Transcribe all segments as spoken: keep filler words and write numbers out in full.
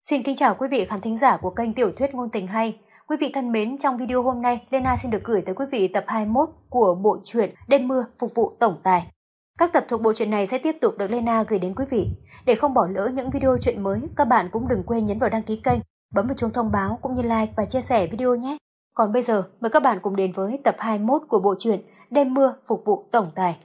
Xin kính chào quý vị khán thính giả của kênh Tiểu thuyết ngôn tình hay. Quý vị thân mến, trong video hôm nay, Lena xin được gửi tới quý vị tập hai mươi mốt của bộ truyện Đêm mưa phục vụ tổng tài. Các tập thuộc bộ truyện này sẽ tiếp tục được Lena gửi đến quý vị. Để không bỏ lỡ những video truyện mới, các bạn cũng đừng quên nhấn vào đăng ký kênh, bấm vào chuông thông báo cũng như like và chia sẻ video nhé. Còn bây giờ, mời các bạn cùng đến với tập hai mươi mốt của bộ truyện Đêm mưa phục vụ tổng tài.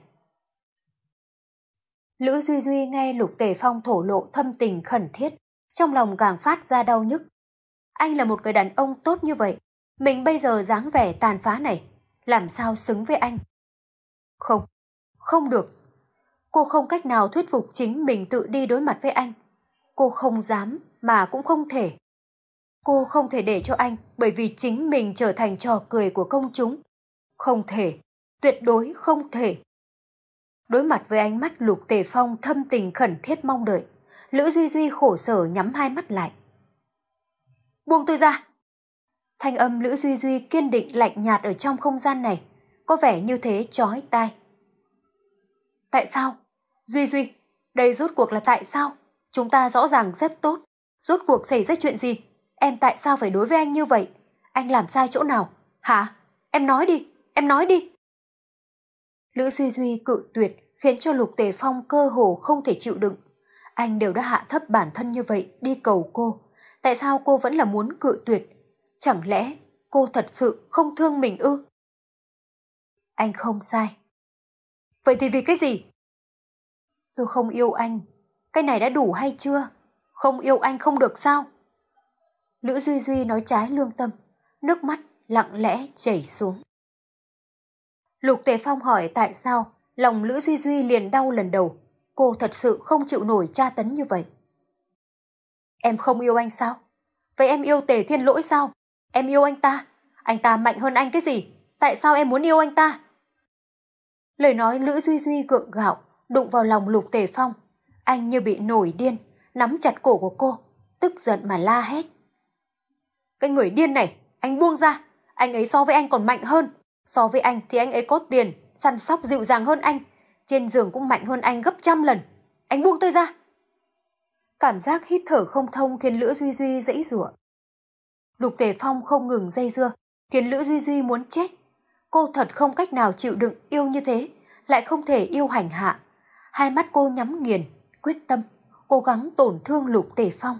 Lữ Duy Duy nghe Lục Tề Phong thổ lộ thâm tình khẩn thiết, trong lòng càng phát ra đau nhức. Anh là một người đàn ông tốt như vậy, mình bây giờ dáng vẻ tàn phá này, làm sao xứng với anh? Không, không được. Cô không cách nào thuyết phục chính mình tự đi đối mặt với anh. Cô không dám mà cũng không thể. Cô không thể để cho anh bởi vì chính mình trở thành trò cười của công chúng. Không thể, tuyệt đối không thể. Đối mặt với ánh mắt Lục Tề Phong thâm tình khẩn thiết mong đợi, Lữ Duy Duy khổ sở nhắm hai mắt lại. Buông tôi ra! Thanh âm Lữ Duy Duy kiên định lạnh nhạt ở trong không gian này, có vẻ như thế chói tai. Tại sao? Duy Duy, đây rốt cuộc là tại sao? Chúng ta rõ ràng rất tốt. Rốt cuộc xảy ra chuyện gì? Em tại sao phải đối với anh như vậy? Anh làm sai chỗ nào? Hả? Em nói đi, em nói đi. Lữ Duy Duy cự tuyệt khiến cho Lục Tề Phong cơ hồ không thể chịu đựng. Anh đều đã hạ thấp bản thân như vậy đi cầu cô. Tại sao cô vẫn là muốn cự tuyệt? Chẳng lẽ cô thật sự không thương mình ư? Anh không sai. Vậy thì vì cái gì? Tôi không yêu anh. Cái này đã đủ hay chưa? Không yêu anh không được sao? Lữ Duy Duy nói trái lương tâm, nước mắt lặng lẽ chảy xuống. Lục Tề Phong hỏi tại sao lòng Lữ Duy Duy liền đau lần đầu. Cô thật sự không chịu nổi tra tấn như vậy. Em không yêu anh sao? Vậy em yêu Tề Thiên Lỗi sao? Em yêu anh ta? Anh ta mạnh hơn anh cái gì? Tại sao em muốn yêu anh ta? Lời nói Lữ Duy Duy gượng gạo, đụng vào lòng Lục Tề Phong. Anh như bị nổi điên, nắm chặt cổ của cô, tức giận mà la hét. Cái người điên này, anh buông ra. Anh ấy so với anh còn mạnh hơn. So với anh thì anh ấy có tiền, săn sóc dịu dàng hơn anh. Trên giường cũng mạnh hơn anh gấp trăm lần. Anh buông tôi ra. Cảm giác hít thở không thông khiến Lữ Duy Duy giãy giụa. Lục Tề Phong không ngừng dây dưa, khiến Lữ Duy Duy muốn chết. Cô thật không cách nào chịu đựng yêu như thế, lại không thể yêu hành hạ. Hai mắt cô nhắm nghiền, quyết tâm, cố gắng tổn thương Lục Tề Phong.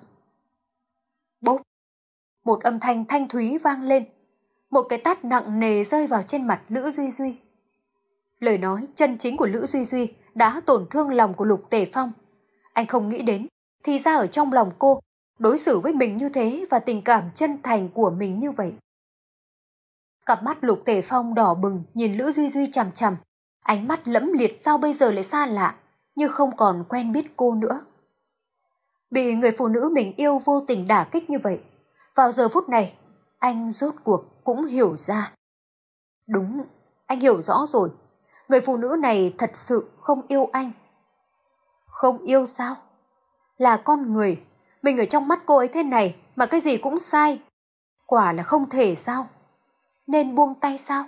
Bốp! Một âm thanh thanh thúy vang lên. Một cái tát nặng nề rơi vào trên mặt Lữ Duy Duy. Lời nói chân chính của Lữ Duy Duy đã tổn thương lòng của Lục Tề Phong. Anh không nghĩ đến, thì ra ở trong lòng cô, đối xử với mình như thế và tình cảm chân thành của mình như vậy. Cặp mắt Lục Tề Phong đỏ bừng nhìn Lữ Duy Duy chằm chằm. Ánh mắt lẫm liệt sao bây giờ lại xa lạ, như không còn quen biết cô nữa. Bị người phụ nữ mình yêu vô tình đả kích như vậy, vào giờ phút này, anh rốt cuộc cũng hiểu ra. Đúng, anh hiểu rõ rồi. Người phụ nữ này thật sự không yêu anh. Không yêu sao? Là con người, mình ở trong mắt cô ấy thế này mà cái gì cũng sai. Quả là không thể sao? Nên buông tay sao?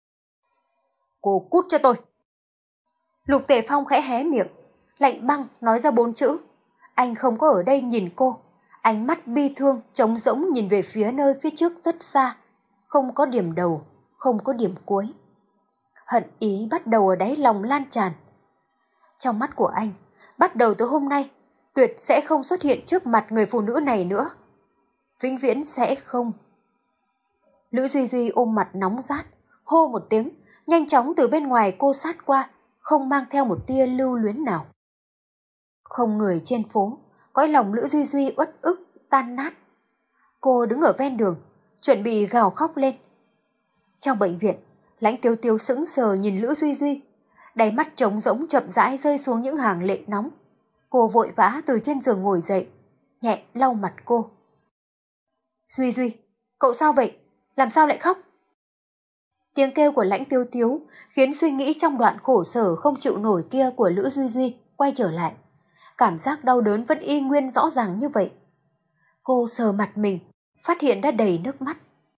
Cô cút cho tôi. Lục Tề Phong khẽ hé miệng, lạnh băng nói ra bốn chữ. Anh không có ở đây nhìn cô. Ánh mắt bi thương, trống rỗng nhìn về phía nơi phía trước rất xa. Không có điểm đầu, không có điểm cuối. Hận ý bắt đầu ở đáy lòng lan tràn. Trong mắt của anh, bắt đầu từ hôm nay, tuyệt sẽ không xuất hiện trước mặt người phụ nữ này nữa. Vĩnh viễn sẽ không. Lữ Duy Duy ôm mặt nóng rát, hô một tiếng, nhanh chóng từ bên ngoài cô sát qua, không mang theo một tia lưu luyến nào. Không người trên phố, cõi lòng Lữ Duy Duy uất ức, tan nát. Cô đứng ở ven đường, chuẩn bị gào khóc lên. Trong bệnh viện, Lãnh Tiêu Tiêu sững sờ nhìn Lữ Duy Duy, đáy mắt trống rỗng chậm rãi rơi xuống những hàng lệ nóng. Cô vội vã từ trên giường ngồi dậy, nhẹ lau mặt cô. Duy Duy, cậu sao vậy? Làm sao lại khóc? Tiếng kêu của Lãnh Tiêu Tiếu khiến suy nghĩ trong đoạn khổ sở không chịu nổi kia của Lữ Duy Duy quay trở lại. Cảm giác đau đớn vẫn y nguyên rõ ràng như vậy. Cô sờ mặt mình, phát hiện đã đầy nước mắt.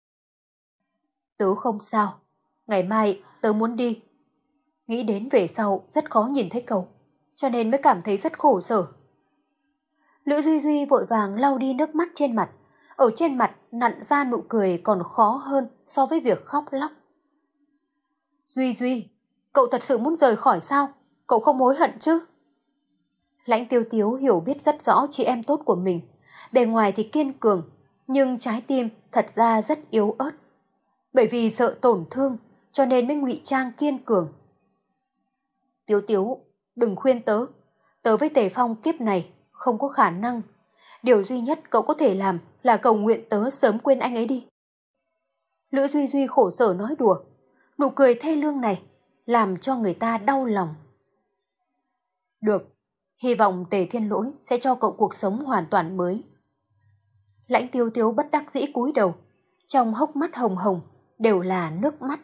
Tớ không sao, ngày mai tớ muốn đi. Nghĩ đến về sau rất khó nhìn thấy cậu, cho nên mới cảm thấy rất khổ sở. Lữ Duy Duy vội vàng lau đi nước mắt trên mặt. Ở trên mặt nặn ra nụ cười còn khó hơn so với việc khóc lóc. Duy Duy, cậu thật sự muốn rời khỏi sao? Cậu không hối hận chứ? Lãnh Tiêu Tiếu hiểu biết rất rõ chị em tốt của mình. Bề ngoài thì kiên cường, nhưng trái tim thật ra rất yếu ớt. Bởi vì sợ tổn thương, cho nên mới ngụy trang kiên cường. Tiếu Tiếu, đừng khuyên tớ. Tớ với Tề Phong kiếp này không có khả năng. Điều duy nhất cậu có thể làm là cầu nguyện tớ sớm quên anh ấy đi. Lữ Duy Duy khổ sở nói đùa. Nụ cười thê lương này làm cho người ta đau lòng. Được, hy vọng Tề Thiên Lỗi sẽ cho cậu cuộc sống hoàn toàn mới. Lãnh Tiêu Tiếu bất đắc dĩ cúi đầu, trong hốc mắt hồng hồng đều là nước mắt.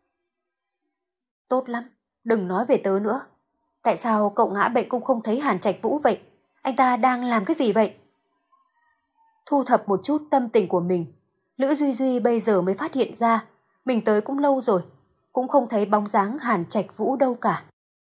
Tốt lắm, đừng nói về tớ nữa. Tại sao cậu ngã bệnh cũng không thấy Hàn Trạch Vũ vậy? Anh ta đang làm cái gì vậy? Thu thập một chút tâm tình của mình, Lữ Duy Duy bây giờ mới phát hiện ra mình tới cũng lâu rồi, cũng không thấy bóng dáng Hàn Trạch Vũ đâu cả.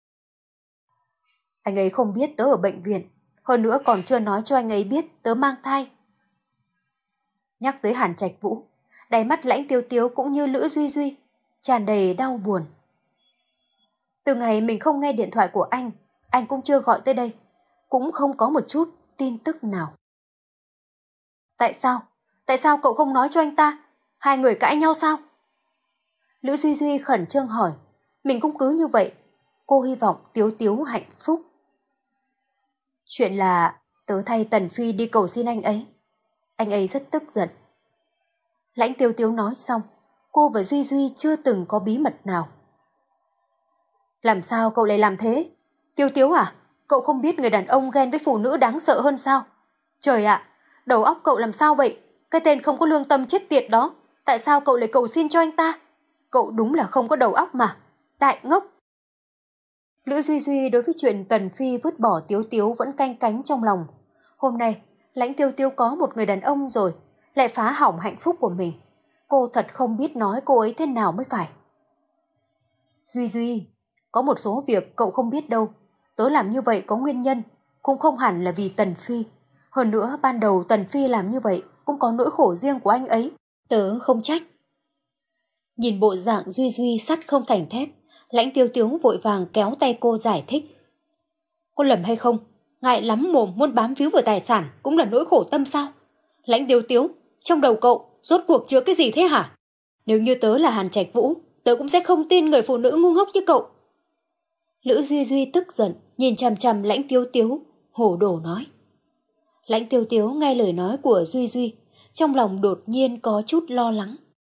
Anh ấy không biết tớ ở bệnh viện, hơn nữa còn chưa nói cho anh ấy biết tớ mang thai. Nhắc tới Hàn Trạch Vũ, đáy mắt Lãnh Tiêu Tiếu cũng như Lữ Duy Duy tràn đầy đau buồn. Từ ngày mình không nghe điện thoại của anh, anh cũng chưa gọi tới đây, cũng không có một chút tin tức nào. Tại sao? Tại sao cậu không nói cho anh ta? Hai người cãi nhau sao? Lữ Duy Duy khẩn trương hỏi. Mình cũng cứ như vậy. Cô hy vọng Tiếu Tiếu hạnh phúc. Chuyện là tớ thay Tần Phi đi cầu xin anh ấy. Anh ấy rất tức giận. Lãnh Tiêu Tiếu nói xong, cô và Duy Duy chưa từng có bí mật nào. Làm sao cậu lại làm thế? Tiêu Tiếu à? Cậu không biết người đàn ông ghen với phụ nữ đáng sợ hơn sao? Trời ạ, đầu óc cậu làm sao vậy? Cái tên không có lương tâm chết tiệt đó. Tại sao cậu lại cầu xin cho anh ta? Cậu đúng là không có đầu óc mà. Đại ngốc. Lữ Duy Duy đối với chuyện Tần Phi vứt bỏ Tiếu Tiếu vẫn canh cánh trong lòng. Hôm nay, Lãnh Tiêu Tiếu có một người đàn ông rồi, lại phá hỏng hạnh phúc của mình. Cô thật không biết nói cô ấy thế nào mới phải. Duy Duy, có một số việc cậu không biết đâu. Tớ làm như vậy có nguyên nhân, cũng không hẳn là vì Tần Phi. Hơn nữa ban đầu Tần Phi làm như vậy cũng có nỗi khổ riêng của anh ấy. Tớ không trách. Nhìn bộ dạng Duy Duy sắt không thành thép, Lãnh Tiêu Tiếu vội vàng kéo tay cô giải thích. Cô lầm hay không? Ngại lắm mồm muốn bám víu vào tài sản cũng là nỗi khổ tâm sao? Lãnh Tiêu Tiếu, trong đầu cậu rốt cuộc chứa cái gì thế hả? Nếu như tớ là Hàn Trạch Vũ, tớ cũng sẽ không tin người phụ nữ ngu ngốc như cậu. Lữ Duy Duy tức giận, nhìn chằm chằm Lãnh Tiêu Tiếu, hổ đổ nói. Lãnh Tiêu Tiếu nghe lời nói của Duy Duy, trong lòng đột nhiên có chút lo lắng.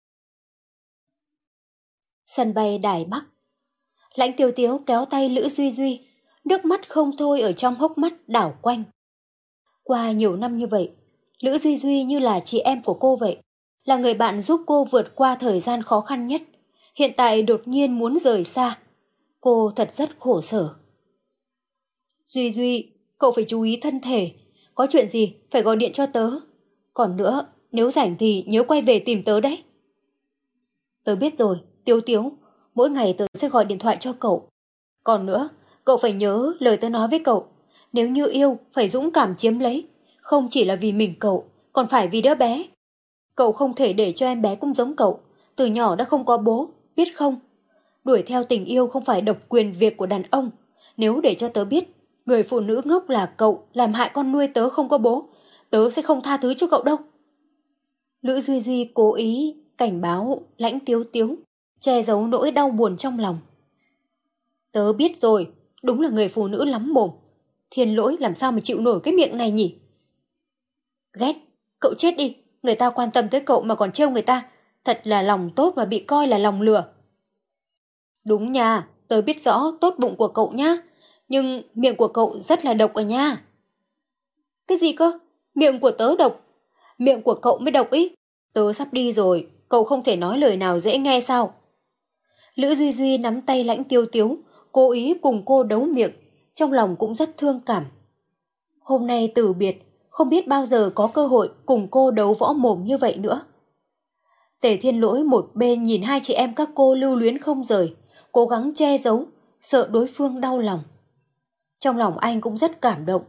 Sân bay Đài Bắc. Lãnh Tiêu Tiếu kéo tay Lữ Duy Duy, nước mắt không thôi ở trong hốc mắt đảo quanh. Qua nhiều năm như vậy, Lữ Duy Duy như là chị em của cô vậy, là người bạn giúp cô vượt qua thời gian khó khăn nhất. Hiện tại đột nhiên muốn rời xa, cô thật rất khổ sở. Duy Duy, cậu phải chú ý thân thể, có chuyện gì phải gọi điện cho tớ. Còn nữa, nếu rảnh thì nhớ quay về tìm tớ đấy. Tớ biết rồi, Tiếu Tiếu, mỗi ngày tớ sẽ gọi điện thoại cho cậu. Còn nữa, cậu phải nhớ lời tớ nói với cậu. Nếu như yêu, phải dũng cảm chiếm lấy. Không chỉ là vì mình cậu, còn phải vì đứa bé. Cậu không thể để cho em bé cũng giống cậu. Từ nhỏ đã không có bố, biết không? Đuổi theo tình yêu không phải độc quyền việc của đàn ông. Nếu để cho tớ biết, người phụ nữ ngốc là cậu làm hại con nuôi tớ không có bố, tớ sẽ không tha thứ cho cậu đâu. Lữ Duy Duy cố ý cảnh báo Lãnh Tiếu Tiếu, che giấu nỗi đau buồn trong lòng. Tớ biết rồi, đúng là người phụ nữ lắm mồm. Thiên Lỗi làm sao mà chịu nổi cái miệng này nhỉ? Ghét, cậu chết đi, người ta quan tâm tới cậu mà còn trêu người ta, thật là lòng tốt mà bị coi là lòng lừa. Đúng nha, tớ biết rõ tốt bụng của cậu nhá, nhưng miệng của cậu rất là độc à nha. Cái gì cơ? Miệng của tớ độc? Miệng của cậu mới độc ý. Tớ sắp đi rồi, cậu không thể nói lời nào dễ nghe sao? Lữ Duy Duy nắm tay Lãnh Tiêu Tiếu, cố ý cùng cô đấu miệng, trong lòng cũng rất thương cảm. Hôm nay từ biệt, không biết bao giờ có cơ hội cùng cô đấu võ mồm như vậy nữa. Tề Thiên Lỗi một bên nhìn hai chị em các cô lưu luyến không rời, cố gắng che giấu, sợ đối phương đau lòng. Trong lòng anh cũng rất cảm động,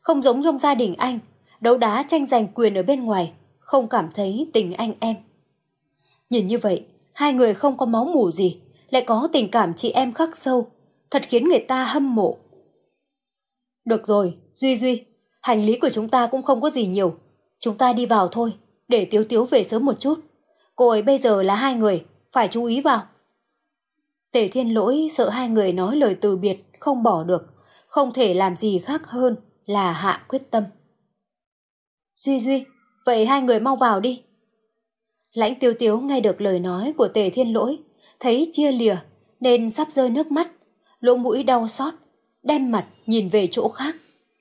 không giống trong gia đình anh, đấu đá tranh giành quyền ở bên ngoài, không cảm thấy tình anh em. Nhìn như vậy, hai người không có máu mủ gì, lại có tình cảm chị em khắc sâu, thật khiến người ta hâm mộ. Được rồi, Duy Duy, hành lý của chúng ta cũng không có gì nhiều. Chúng ta đi vào thôi, để Tiếu Tiếu về sớm một chút. Cô ấy bây giờ là hai người, phải chú ý vào. Tề Thiên Lỗi sợ hai người nói lời từ biệt, không bỏ được, không thể làm gì khác hơn là hạ quyết tâm. Duy Duy, vậy hai người mau vào đi. Lãnh Tiếu Tiếu nghe được lời nói của Tề Thiên Lỗi, thấy chia lìa nên sắp rơi nước mắt, lỗ mũi đau xót, đem mặt nhìn về chỗ khác.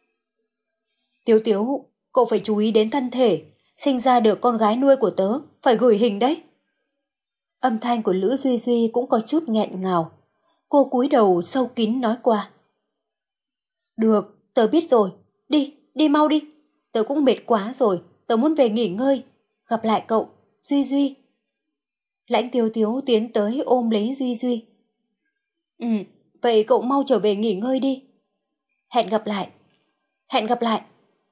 Tiếu Tiếu, cậu phải chú ý đến thân thể, sinh ra được con gái nuôi của tớ, phải gửi hình đấy. Âm thanh của Lữ Duy Duy cũng có chút nghẹn ngào. Cô cúi đầu sâu kín nói qua. Được, tớ biết rồi, đi, đi mau đi. Tớ cũng mệt quá rồi, tớ muốn về nghỉ ngơi. Gặp lại cậu, Duy Duy. Lãnh Tiếu Tiếu tiến tới ôm lấy Duy Duy. Ừ, vậy cậu mau trở về nghỉ ngơi đi. Hẹn gặp lại. Hẹn gặp lại.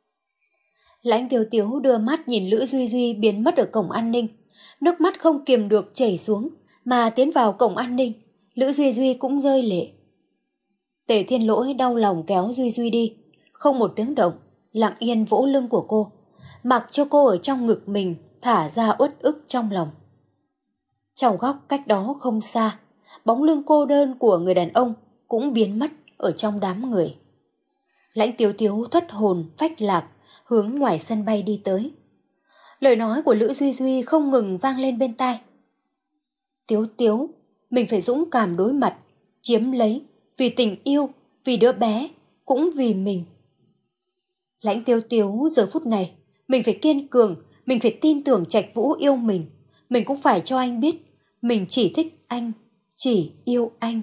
Lãnh Tiếu Tiếu đưa mắt nhìn Lữ Duy Duy biến mất ở cổng an ninh. Nước mắt không kiềm được chảy xuống, mà tiến vào cổng an ninh. Lữ Duy Duy cũng rơi lệ. Tề Thiên Lỗi đau lòng kéo Duy Duy đi, không một tiếng động, lặng yên vỗ lưng của cô, mặc cho cô ở trong ngực mình thả ra uất ức trong lòng. Trong góc cách đó không xa, bóng lưng cô đơn của người đàn ông cũng biến mất ở trong đám người. Lãnh Tiếu Tiếu thất hồn phách lạc, hướng ngoài sân bay đi tới. Lời nói của Lữ Duy Duy không ngừng vang lên bên tai. Tiếu Tiếu, mình phải dũng cảm đối mặt, chiếm lấy, vì tình yêu, vì đứa bé, cũng vì mình. Lãnh Tiếu Tiếu giờ phút này, mình phải kiên cường, mình phải tin tưởng Trạch Vũ yêu mình. Mình cũng phải cho anh biết, mình chỉ thích anh, chỉ yêu anh.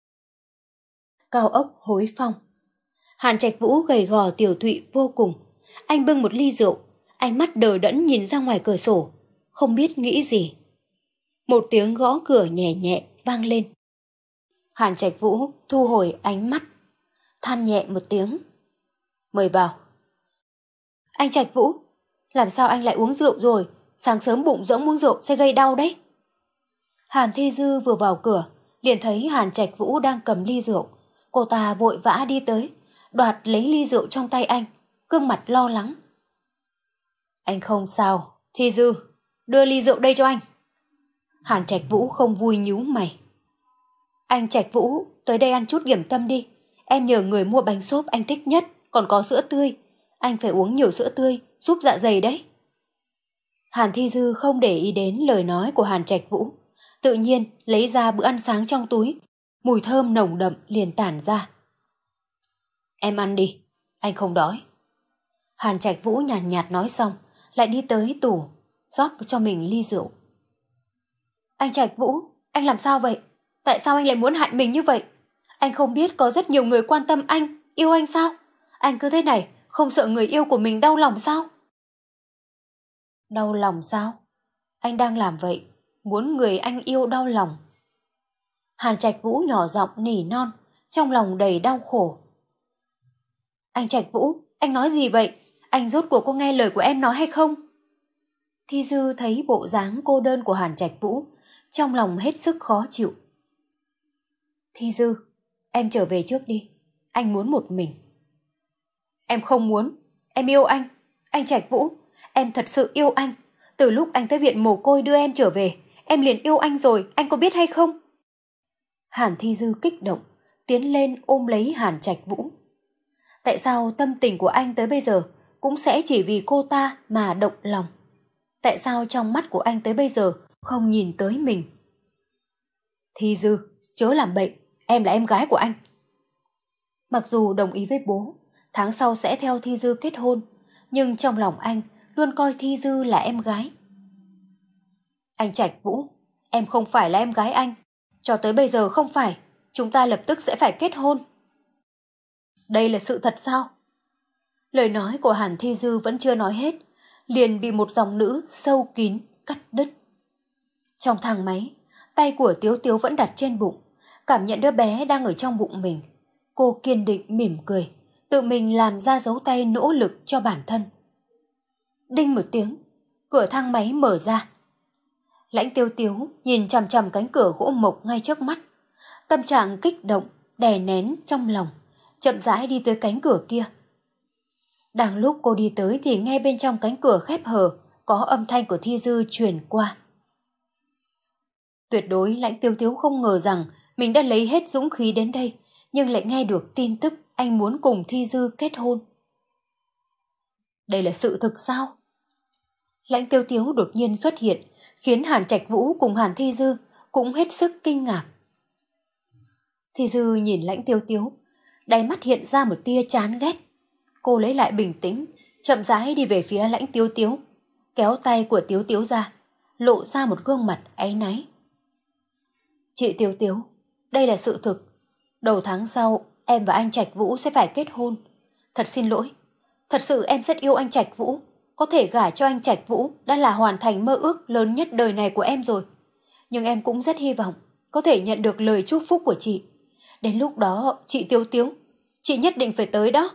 Cao ốc Hối Phong. Hàn Trạch Vũ gầy gò tiểu tụy vô cùng. Anh bưng một ly rượu, ánh mắt đờ đẫn nhìn ra ngoài cửa sổ, không biết nghĩ gì. Một tiếng gõ cửa nhẹ nhẹ vang lên. Hàn Trạch Vũ thu hồi ánh mắt, than nhẹ một tiếng. Mời vào. Anh Trạch Vũ, làm sao anh lại uống rượu rồi? Sáng sớm bụng rỗng uống rượu sẽ gây đau đấy. Hàn Thi Dư vừa vào cửa, liền thấy Hàn Trạch Vũ đang cầm ly rượu. Cô ta vội vã đi tới, đoạt lấy ly rượu trong tay anh, gương mặt lo lắng. Anh không sao, Thi Dư, đưa ly rượu đây cho anh. Hàn Trạch Vũ không vui nhíu mày. Anh Trạch Vũ, tới đây ăn chút điểm tâm đi. Em nhờ người mua bánh xốp anh thích nhất, còn có sữa tươi. Anh phải uống nhiều sữa tươi, giúp dạ dày đấy. Hàn Thi Dư không để ý đến lời nói của Hàn Trạch Vũ, tự nhiên lấy ra bữa ăn sáng trong túi, mùi thơm nồng đậm liền tản ra. Em ăn đi, anh không đói. Hàn Trạch Vũ nhàn nhạt, nhạt nói xong, lại đi tới tủ, rót cho mình ly rượu. Anh Trạch Vũ, anh làm sao vậy? Tại sao anh lại muốn hại mình như vậy? Anh không biết có rất nhiều người quan tâm anh, yêu anh sao? Anh cứ thế này, không sợ người yêu của mình đau lòng sao? Đau lòng sao? Anh đang làm vậy, muốn người anh yêu đau lòng. Hàn Trạch Vũ nhỏ giọng nỉ non, trong lòng đầy đau khổ. Anh Trạch Vũ, anh nói gì vậy? Anh rốt cuộc có nghe lời của em nói hay không? Thi Dư thấy bộ dáng cô đơn của Hàn Trạch Vũ, trong lòng hết sức khó chịu. Thi Dư, em trở về trước đi, anh muốn một mình. Em không muốn, em yêu anh. Anh Trạch Vũ, em thật sự yêu anh. Từ lúc anh tới viện mồ côi đưa em trở về, em liền yêu anh rồi, anh có biết hay không? Hàn Thi Dư kích động, tiến lên ôm lấy Hàn Trạch Vũ. Tại sao tâm tình của anh tới bây giờ cũng sẽ chỉ vì cô ta mà động lòng? Tại sao trong mắt của anh tới bây giờ không nhìn tới mình? Thi Dư, chớ làm bậy, em là em gái của anh. Mặc dù đồng ý với bố, tháng sau sẽ theo Thi Dư kết hôn, nhưng trong lòng anh luôn coi Thi Dư là em gái. Anh Trạch Vũ, em không phải là em gái anh. Cho tới bây giờ không phải, chúng ta lập tức sẽ phải kết hôn. Đây là sự thật sao? Lời nói của Hàn Thi Dư vẫn chưa nói hết, liền bị một dòng nữ sâu kín cắt đứt. Trong thang máy, tay của Tiếu Tiếu vẫn đặt trên bụng, cảm nhận đứa bé đang ở trong bụng mình. Cô kiên định mỉm cười, tự mình làm ra dấu tay nỗ lực cho bản thân. Đinh một tiếng, cửa thang máy mở ra. Lãnh Tiêu Tiếu nhìn chằm chằm cánh cửa gỗ mộc ngay trước mắt, tâm trạng kích động, đè nén trong lòng, chậm rãi đi tới cánh cửa kia. Đang lúc cô đi tới thì nghe bên trong cánh cửa khép hờ có âm thanh của Thi Dư truyền qua. Tuyệt đối Lãnh Tiêu Tiếu không ngờ rằng mình đã lấy hết dũng khí đến đây, nhưng lại nghe được tin tức anh muốn cùng Thi Dư kết hôn. Đây là sự thực sao? Lãnh Tiêu Tiếu đột nhiên xuất hiện, khiến Hàn Trạch Vũ cùng Hàn Thi Dư cũng hết sức kinh ngạc. Thi Dư nhìn Lãnh Tiêu Tiếu, đáy mắt hiện ra một tia chán ghét. Cô lấy lại bình tĩnh, chậm rãi đi về phía Lãnh Tiêu Tiếu, kéo tay của Tiếu Tiếu ra, lộ ra một gương mặt áy náy. Chị Tiêu Tiếu, đây là sự thực. Đầu tháng sau, em và anh Trạch Vũ sẽ phải kết hôn. Thật xin lỗi, thật sự em rất yêu anh Trạch Vũ. Có thể gả cho anh Trạch Vũ đã là hoàn thành mơ ước lớn nhất đời này của em rồi. Nhưng em cũng rất hy vọng có thể nhận được lời chúc phúc của chị. Đến lúc đó, chị Tiêu Tiếu, chị nhất định phải tới đó.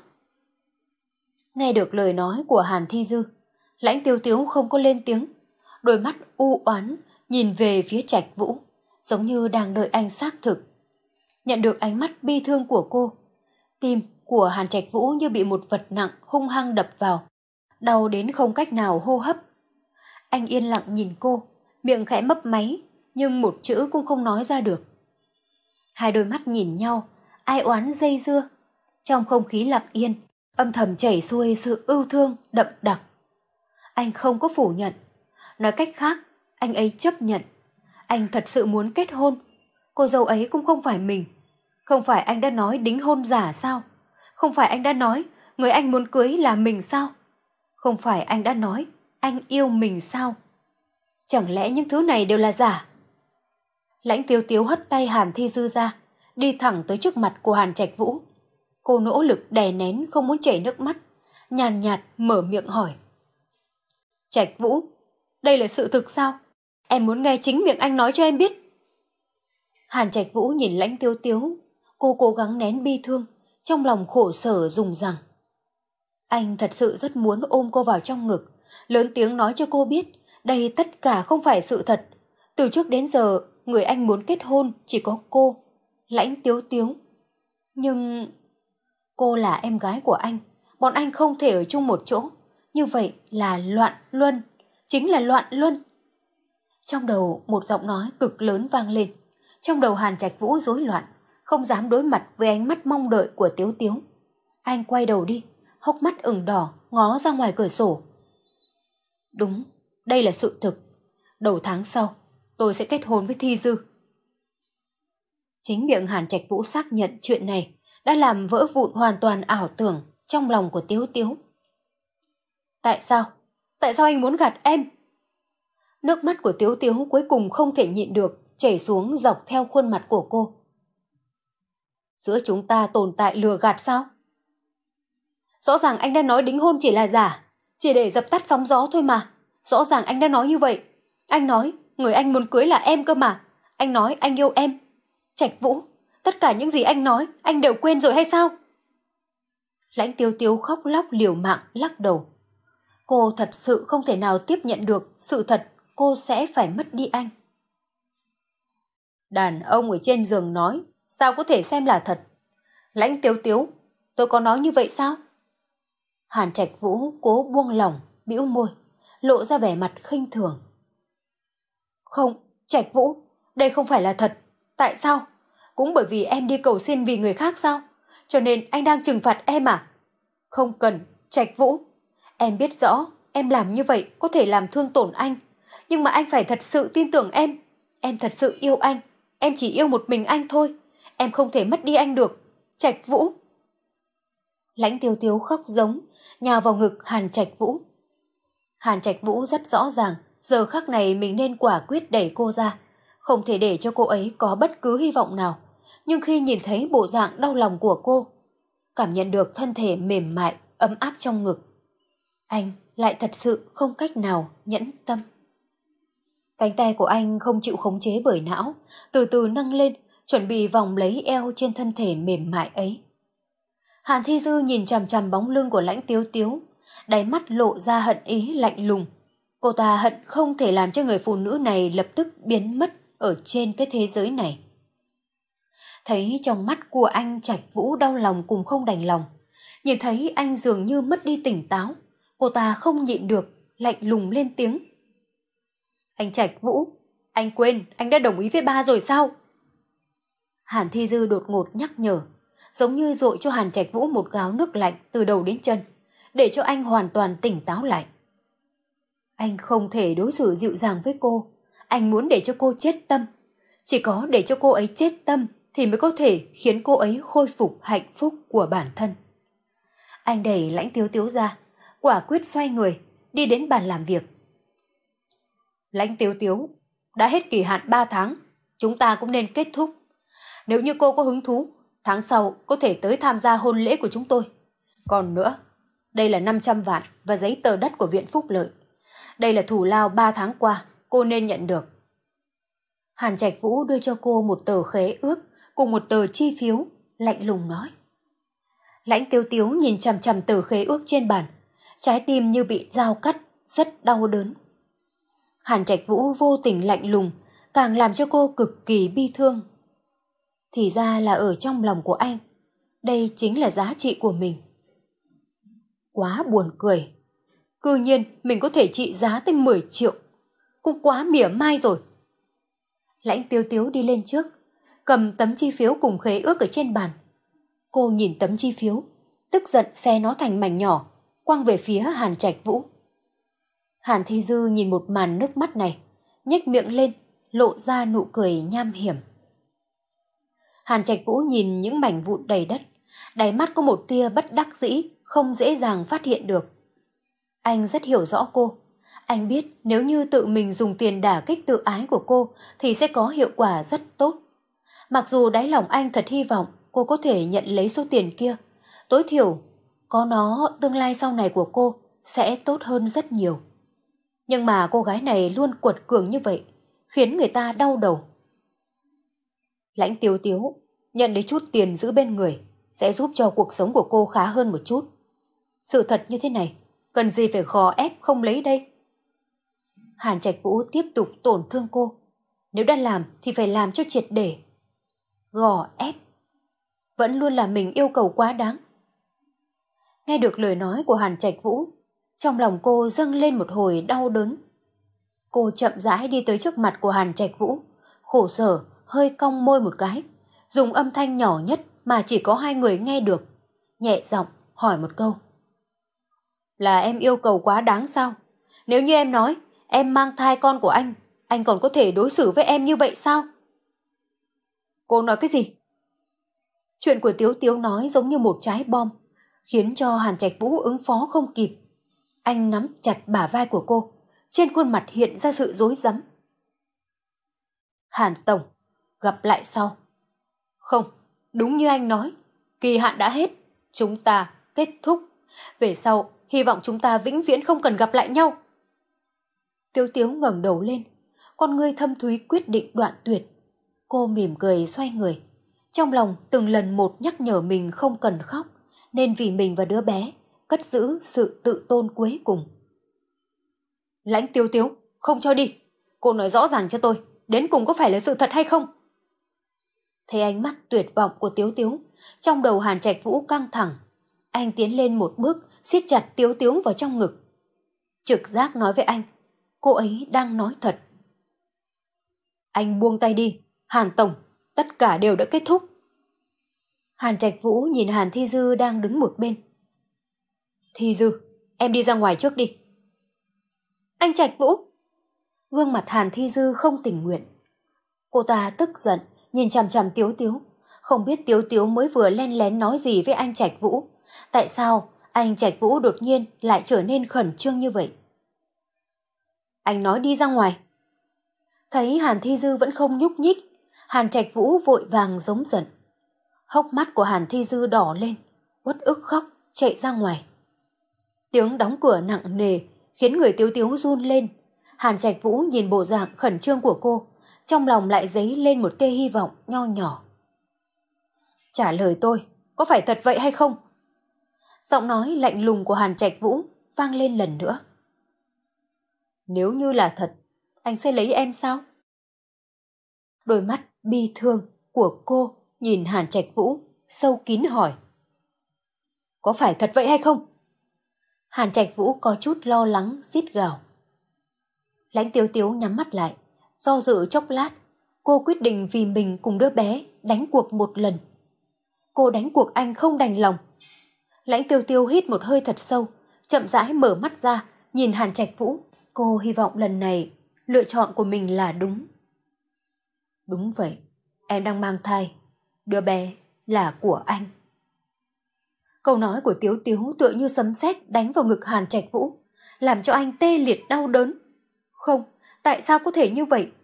Nghe được lời nói của Hàn Thi Dư, Lãnh Tiêu Tiếu không có lên tiếng, đôi mắt u oán nhìn về phía Trạch Vũ, giống như đang đợi anh xác thực. Nhận được ánh mắt bi thương của cô, tim của Hàn Trạch Vũ như bị một vật nặng hung hăng đập vào, đau đến không cách nào hô hấp. Anh yên lặng nhìn cô, miệng khẽ mấp máy, nhưng một chữ cũng không nói ra được. Hai đôi mắt nhìn nhau, ai oán dây dưa. Trong không khí lặng yên, âm thầm chảy xuôi sự ưu thương đậm đặc. Anh không có phủ nhận. Nói cách khác, anh ấy chấp nhận. Anh thật sự muốn kết hôn. Cô dâu ấy cũng không phải mình. Không phải anh đã nói đính hôn giả sao? Không phải anh đã nói người anh muốn cưới là mình sao? Không phải anh đã nói anh yêu mình sao? Chẳng lẽ những thứ này đều là giả? Lãnh Tiêu Tiếu hất tay Hàn Thi Dư ra, đi thẳng tới trước mặt của Hàn Trạch Vũ. Cô nỗ lực đè nén không muốn chảy nước mắt, nhàn nhạt mở miệng hỏi. Trạch Vũ, đây là sự thực sao? Em muốn nghe chính miệng anh nói cho em biết. Hàn Trạch Vũ nhìn Lãnh Tiêu Tiếu, cô cố gắng nén bi thương, trong lòng khổ sở rùng rằng. Anh thật sự rất muốn ôm cô vào trong ngực, lớn tiếng nói cho cô biết đây tất cả không phải sự thật. Từ trước đến giờ, người anh muốn kết hôn chỉ có cô, Lãnh Tiếu Tiếu. Nhưng cô là em gái của anh, bọn anh không thể ở chung một chỗ. Như vậy là loạn luân, chính là loạn luân. Trong đầu một giọng nói cực lớn vang lên. Trong đầu Hàn Trạch Vũ rối loạn, không dám đối mặt với ánh mắt mong đợi của Tiếu Tiếu. Anh quay đầu đi, hốc mắt ửng đỏ, ngó ra ngoài cửa sổ. Đúng, đây là sự thực. Đầu tháng sau, tôi sẽ kết hôn với Thi Dư. Chính miệng Hàn Trạch Vũ xác nhận chuyện này đã làm vỡ vụn hoàn toàn ảo tưởng trong lòng của Tiếu Tiếu. Tại sao? Tại sao anh muốn gạt em? Nước mắt của Tiếu Tiếu cuối cùng không thể nhịn được, chảy xuống dọc theo khuôn mặt của cô. Giữa chúng ta tồn tại lừa gạt sao? Rõ ràng anh đã nói đính hôn chỉ là giả, chỉ để dập tắt sóng gió thôi mà. Rõ ràng anh đã nói như vậy. Anh nói người anh muốn cưới là em cơ mà. Anh nói anh yêu em. Trạch Vũ, tất cả những gì anh nói anh đều quên rồi hay sao? Lãnh Tiêu Tiếu khóc lóc liều mạng lắc đầu. Cô thật sự không thể nào tiếp nhận được sự thật cô sẽ phải mất đi anh. Đàn ông ở trên giường nói, sao có thể xem là thật? Lãnh Tiêu Tiếu, tôi có nói như vậy sao? Hàn Trạch Vũ cố buông lỏng, bĩu môi, lộ ra vẻ mặt khinh thường. Không, Trạch Vũ, đây không phải là thật. Tại sao? Cũng bởi vì em đi cầu xin vì người khác sao? Cho nên anh đang trừng phạt em à? Không cần, Trạch Vũ. Em biết rõ, em làm như vậy có thể làm thương tổn anh. Nhưng mà anh phải thật sự tin tưởng em. Em thật sự yêu anh. Em chỉ yêu một mình anh thôi. Em không thể mất đi anh được. Trạch Vũ. Lãnh Tiêu Tiếu khóc giống, nhào vào ngực Hàn Trạch Vũ. Hàn Trạch Vũ rất rõ ràng, giờ khắc này mình nên quả quyết đẩy cô ra. Không thể để cho cô ấy có bất cứ hy vọng nào. Nhưng khi nhìn thấy bộ dạng đau lòng của cô, cảm nhận được thân thể mềm mại, ấm áp trong ngực, anh lại thật sự không cách nào nhẫn tâm. Cánh tay của anh không chịu khống chế bởi não, từ từ nâng lên, chuẩn bị vòng lấy eo trên thân thể mềm mại ấy. Hàn Thi Dư nhìn chằm chằm bóng lưng của Lãnh Tiếu Tiếu, đáy mắt lộ ra hận ý lạnh lùng. Cô ta hận không thể làm cho người phụ nữ này lập tức biến mất ở trên cái thế giới này. Thấy trong mắt của anh Trạch Vũ đau lòng cùng không đành lòng, nhìn thấy anh dường như mất đi tỉnh táo, cô ta không nhịn được, lạnh lùng lên tiếng. Anh Trạch Vũ, anh quên anh đã đồng ý với ba rồi sao? Hàn Thi Dư đột ngột nhắc nhở, giống như dội cho Hàn Trạch Vũ một gáo nước lạnh từ đầu đến chân, để cho anh hoàn toàn tỉnh táo lại. Anh không thể đối xử dịu dàng với cô, anh muốn để cho cô chết tâm. Chỉ có để cho cô ấy chết tâm thì mới có thể khiến cô ấy khôi phục hạnh phúc của bản thân. Anh đẩy Lãnh Tiếu Tiếu ra, quả quyết xoay người, đi đến bàn làm việc. Lãnh Tiếu Tiếu, đã hết kỳ hạn ba tháng, chúng ta cũng nên kết thúc. Nếu như cô có hứng thú, tháng sau có thể tới tham gia hôn lễ của chúng tôi. Còn nữa, đây là năm trăm vạn và giấy tờ đất của Viện Phúc Lợi. Đây là thù lao ba tháng qua, cô nên nhận được. Hàn Trạch Vũ đưa cho cô một tờ khế ước cùng một tờ chi phiếu, lạnh lùng nói. Lãnh Tiếu Tiếu nhìn chằm chằm tờ khế ước trên bàn, trái tim như bị dao cắt, rất đau đớn. Hàn Trạch Vũ vô tình lạnh lùng, càng làm cho cô cực kỳ bi thương. Thì ra là ở trong lòng của anh, đây chính là giá trị của mình. Quá buồn cười. Cư nhiên mình có thể trị giá tới mười triệu. Cũng quá mỉa mai rồi. Lãnh Tiếu Tiếu đi lên trước, cầm tấm chi phiếu cùng khế ước ở trên bàn. Cô nhìn tấm chi phiếu, tức giận xé nó thành mảnh nhỏ, quăng về phía Hàn Trạch Vũ. Hàn Thi Dư nhìn một màn nước mắt này, nhếch miệng lên, lộ ra nụ cười nham hiểm. Hàn Trạch Vũ nhìn những mảnh vụn đầy đất, đáy mắt có một tia bất đắc dĩ, không dễ dàng phát hiện được. Anh rất hiểu rõ cô. Anh biết nếu như tự mình dùng tiền đả kích tự ái của cô thì sẽ có hiệu quả rất tốt. Mặc dù đáy lòng anh thật hy vọng cô có thể nhận lấy số tiền kia, tối thiểu có nó tương lai sau này của cô sẽ tốt hơn rất nhiều. Nhưng mà cô gái này luôn quật cường như vậy, khiến người ta đau đầu. Lãnh Tiếu Tiếu, nhận lấy chút tiền giữ bên người sẽ giúp cho cuộc sống của cô khá hơn một chút. Sự thật như thế này, cần gì phải gò ép không lấy đây? Hàn Trạch Vũ tiếp tục tổn thương cô. Nếu đã làm thì phải làm cho triệt để. Gò ép. Vẫn luôn là mình yêu cầu quá đáng. Nghe được lời nói của Hàn Trạch Vũ, trong lòng cô dâng lên một hồi đau đớn. Cô chậm rãi đi tới trước mặt của Hàn Trạch Vũ, khổ sở, hơi cong môi một cái, dùng âm thanh nhỏ nhất mà chỉ có hai người nghe được, nhẹ giọng hỏi một câu. Là em yêu cầu quá đáng sao? Nếu như em nói em mang thai con của anh, anh còn có thể đối xử với em như vậy sao? Cô nói cái gì? Chuyện của Tiếu Tiếu nói giống như một trái bom, khiến cho Hàn Trạch Vũ ứng phó không kịp. Anh nắm chặt bả vai của cô, trên khuôn mặt hiện ra sự rối rắm. Hàn Tổng, gặp lại sau. Không, đúng như anh nói, kỳ hạn đã hết, chúng ta kết thúc. Về sau, hy vọng chúng ta vĩnh viễn không cần gặp lại nhau. Tiếu Tiếu ngẩng đầu lên, con ngươi thâm thúy quyết định đoạn tuyệt. Cô mỉm cười xoay người, trong lòng từng lần một nhắc nhở mình không cần khóc, nên vì mình và đứa bé cất giữ sự tự tôn cuối cùng. Lãnh Tiếu Tiếu, không cho đi. Cô nói rõ ràng cho tôi, đến cùng có phải là sự thật hay không? Thấy ánh mắt tuyệt vọng của Tiếu Tiếu, trong đầu Hàn Trạch Vũ căng thẳng. Anh tiến lên một bước, siết chặt Tiếu Tiếu vào trong ngực. Trực giác nói với anh, cô ấy đang nói thật. Anh buông tay đi, Hàn Tổng, tất cả đều đã kết thúc. Hàn Trạch Vũ nhìn Hàn Thi Dư đang đứng một bên. Thi Dư, em đi ra ngoài trước đi. Anh Trạch Vũ. Gương mặt Hàn Thi Dư không tình nguyện. Cô ta tức giận, nhìn chằm chằm Tiếu Tiếu. Không biết Tiếu Tiếu mới vừa len lén nói gì với anh Trạch Vũ. Tại sao anh Trạch Vũ đột nhiên lại trở nên khẩn trương như vậy? Anh nói đi ra ngoài. Thấy Hàn Thi Dư vẫn không nhúc nhích, Hàn Trạch Vũ vội vàng giống giận. Hốc mắt của Hàn Thi Dư đỏ lên, uất ức khóc, chạy ra ngoài. Tiếng đóng cửa nặng nề khiến người Tiếu Tiếu run lên. Hàn Trạch Vũ nhìn bộ dạng khẩn trương của cô, trong lòng lại dấy lên một tia hy vọng nho nhỏ. Trả lời tôi, có phải thật vậy hay không? Giọng nói lạnh lùng của Hàn Trạch Vũ vang lên lần nữa. Nếu như là thật, anh sẽ lấy em sao? Đôi mắt bi thương của cô nhìn Hàn Trạch Vũ, sâu kín hỏi. Có phải thật vậy hay không? Hàn Trạch Vũ có chút lo lắng rít gào. Lãnh Tiếu Tiếu nhắm mắt lại, do dự chốc lát, cô quyết định vì mình cùng đứa bé đánh cuộc một lần. Cô đánh cuộc anh không đành lòng. Lãnh Tiêu Tiêu hít một hơi thật sâu, chậm rãi mở mắt ra, nhìn Hàn Trạch Vũ. Cô hy vọng lần này lựa chọn của mình là đúng. Đúng vậy, em đang mang thai. Đứa bé là của anh. Câu nói của Tiếu Tiếu tựa như sấm sét đánh vào ngực Hàn Trạch Vũ, làm cho anh tê liệt đau đớn. Không, tại sao có thể như vậy?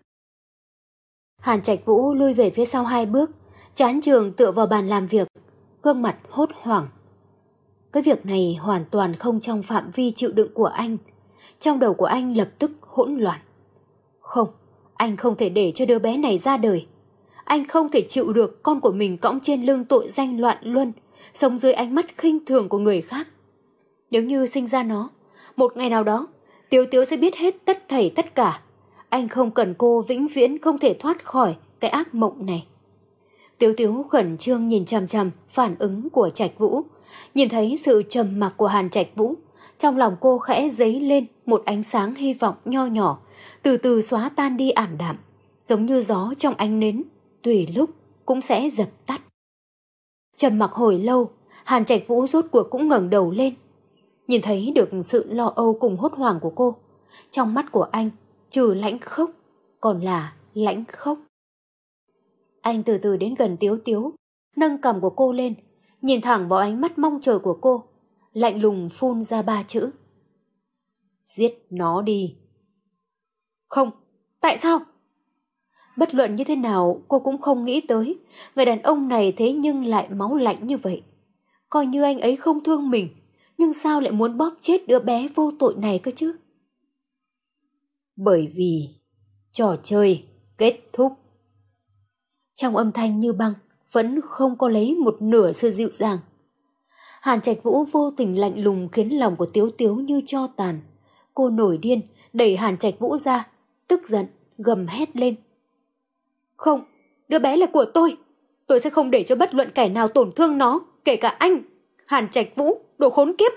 Hàn Trạch Vũ lui về phía sau hai bước, trán trường tựa vào bàn làm việc, gương mặt hốt hoảng. Cái việc này hoàn toàn không trong phạm vi chịu đựng của anh. Trong đầu của anh lập tức hỗn loạn. Không, anh không thể để cho đứa bé này ra đời. Anh không thể chịu được con của mình cõng trên lưng tội danh loạn luân, sống dưới ánh mắt khinh thường của người khác. Nếu như sinh ra nó, một ngày nào đó, Tiếu Tiếu sẽ biết hết tất thảy tất cả. Anh không cần cô vĩnh viễn không thể thoát khỏi cái ác mộng này. Tiếu Tiếu khẩn trương nhìn chằm chằm phản ứng của Trạch Vũ, nhìn thấy sự trầm mặc của Hàn Trạch Vũ, trong lòng cô khẽ dấy lên một ánh sáng hy vọng nho nhỏ, từ từ xóa tan đi ảm đạm, giống như gió trong ánh nến, tùy lúc cũng sẽ dập tắt. Trầm mặc hồi lâu, Hàn Trạch Vũ rốt cuộc cũng ngẩng đầu lên, nhìn thấy được sự lo âu cùng hốt hoảng của cô. Trong mắt của anh, trừ lãnh khốc, còn là lãnh khốc. Anh từ từ đến gần Tiếu Tiếu, nâng cằm của cô lên, nhìn thẳng vào ánh mắt mong chờ của cô, lạnh lùng phun ra ba chữ. Giết nó đi. Không, tại sao? Bất luận như thế nào cô cũng không nghĩ tới, người đàn ông này thế nhưng lại máu lạnh như vậy. Coi như anh ấy không thương mình, nhưng sao lại muốn bóp chết đứa bé vô tội này cơ chứ? Bởi vì trò chơi kết thúc. Trong âm thanh như băng, vẫn không có lấy một nửa sự dịu dàng. Hàn Trạch Vũ vô tình lạnh lùng khiến lòng của Tiếu Tiếu như tro tàn. Cô nổi điên, đẩy Hàn Trạch Vũ ra, tức giận, gầm hét lên. Không, đứa bé là của tôi. Tôi sẽ không để cho bất luận kẻ nào tổn thương nó, kể cả anh. Hàn Trạch Vũ, đồ khốn kiếp.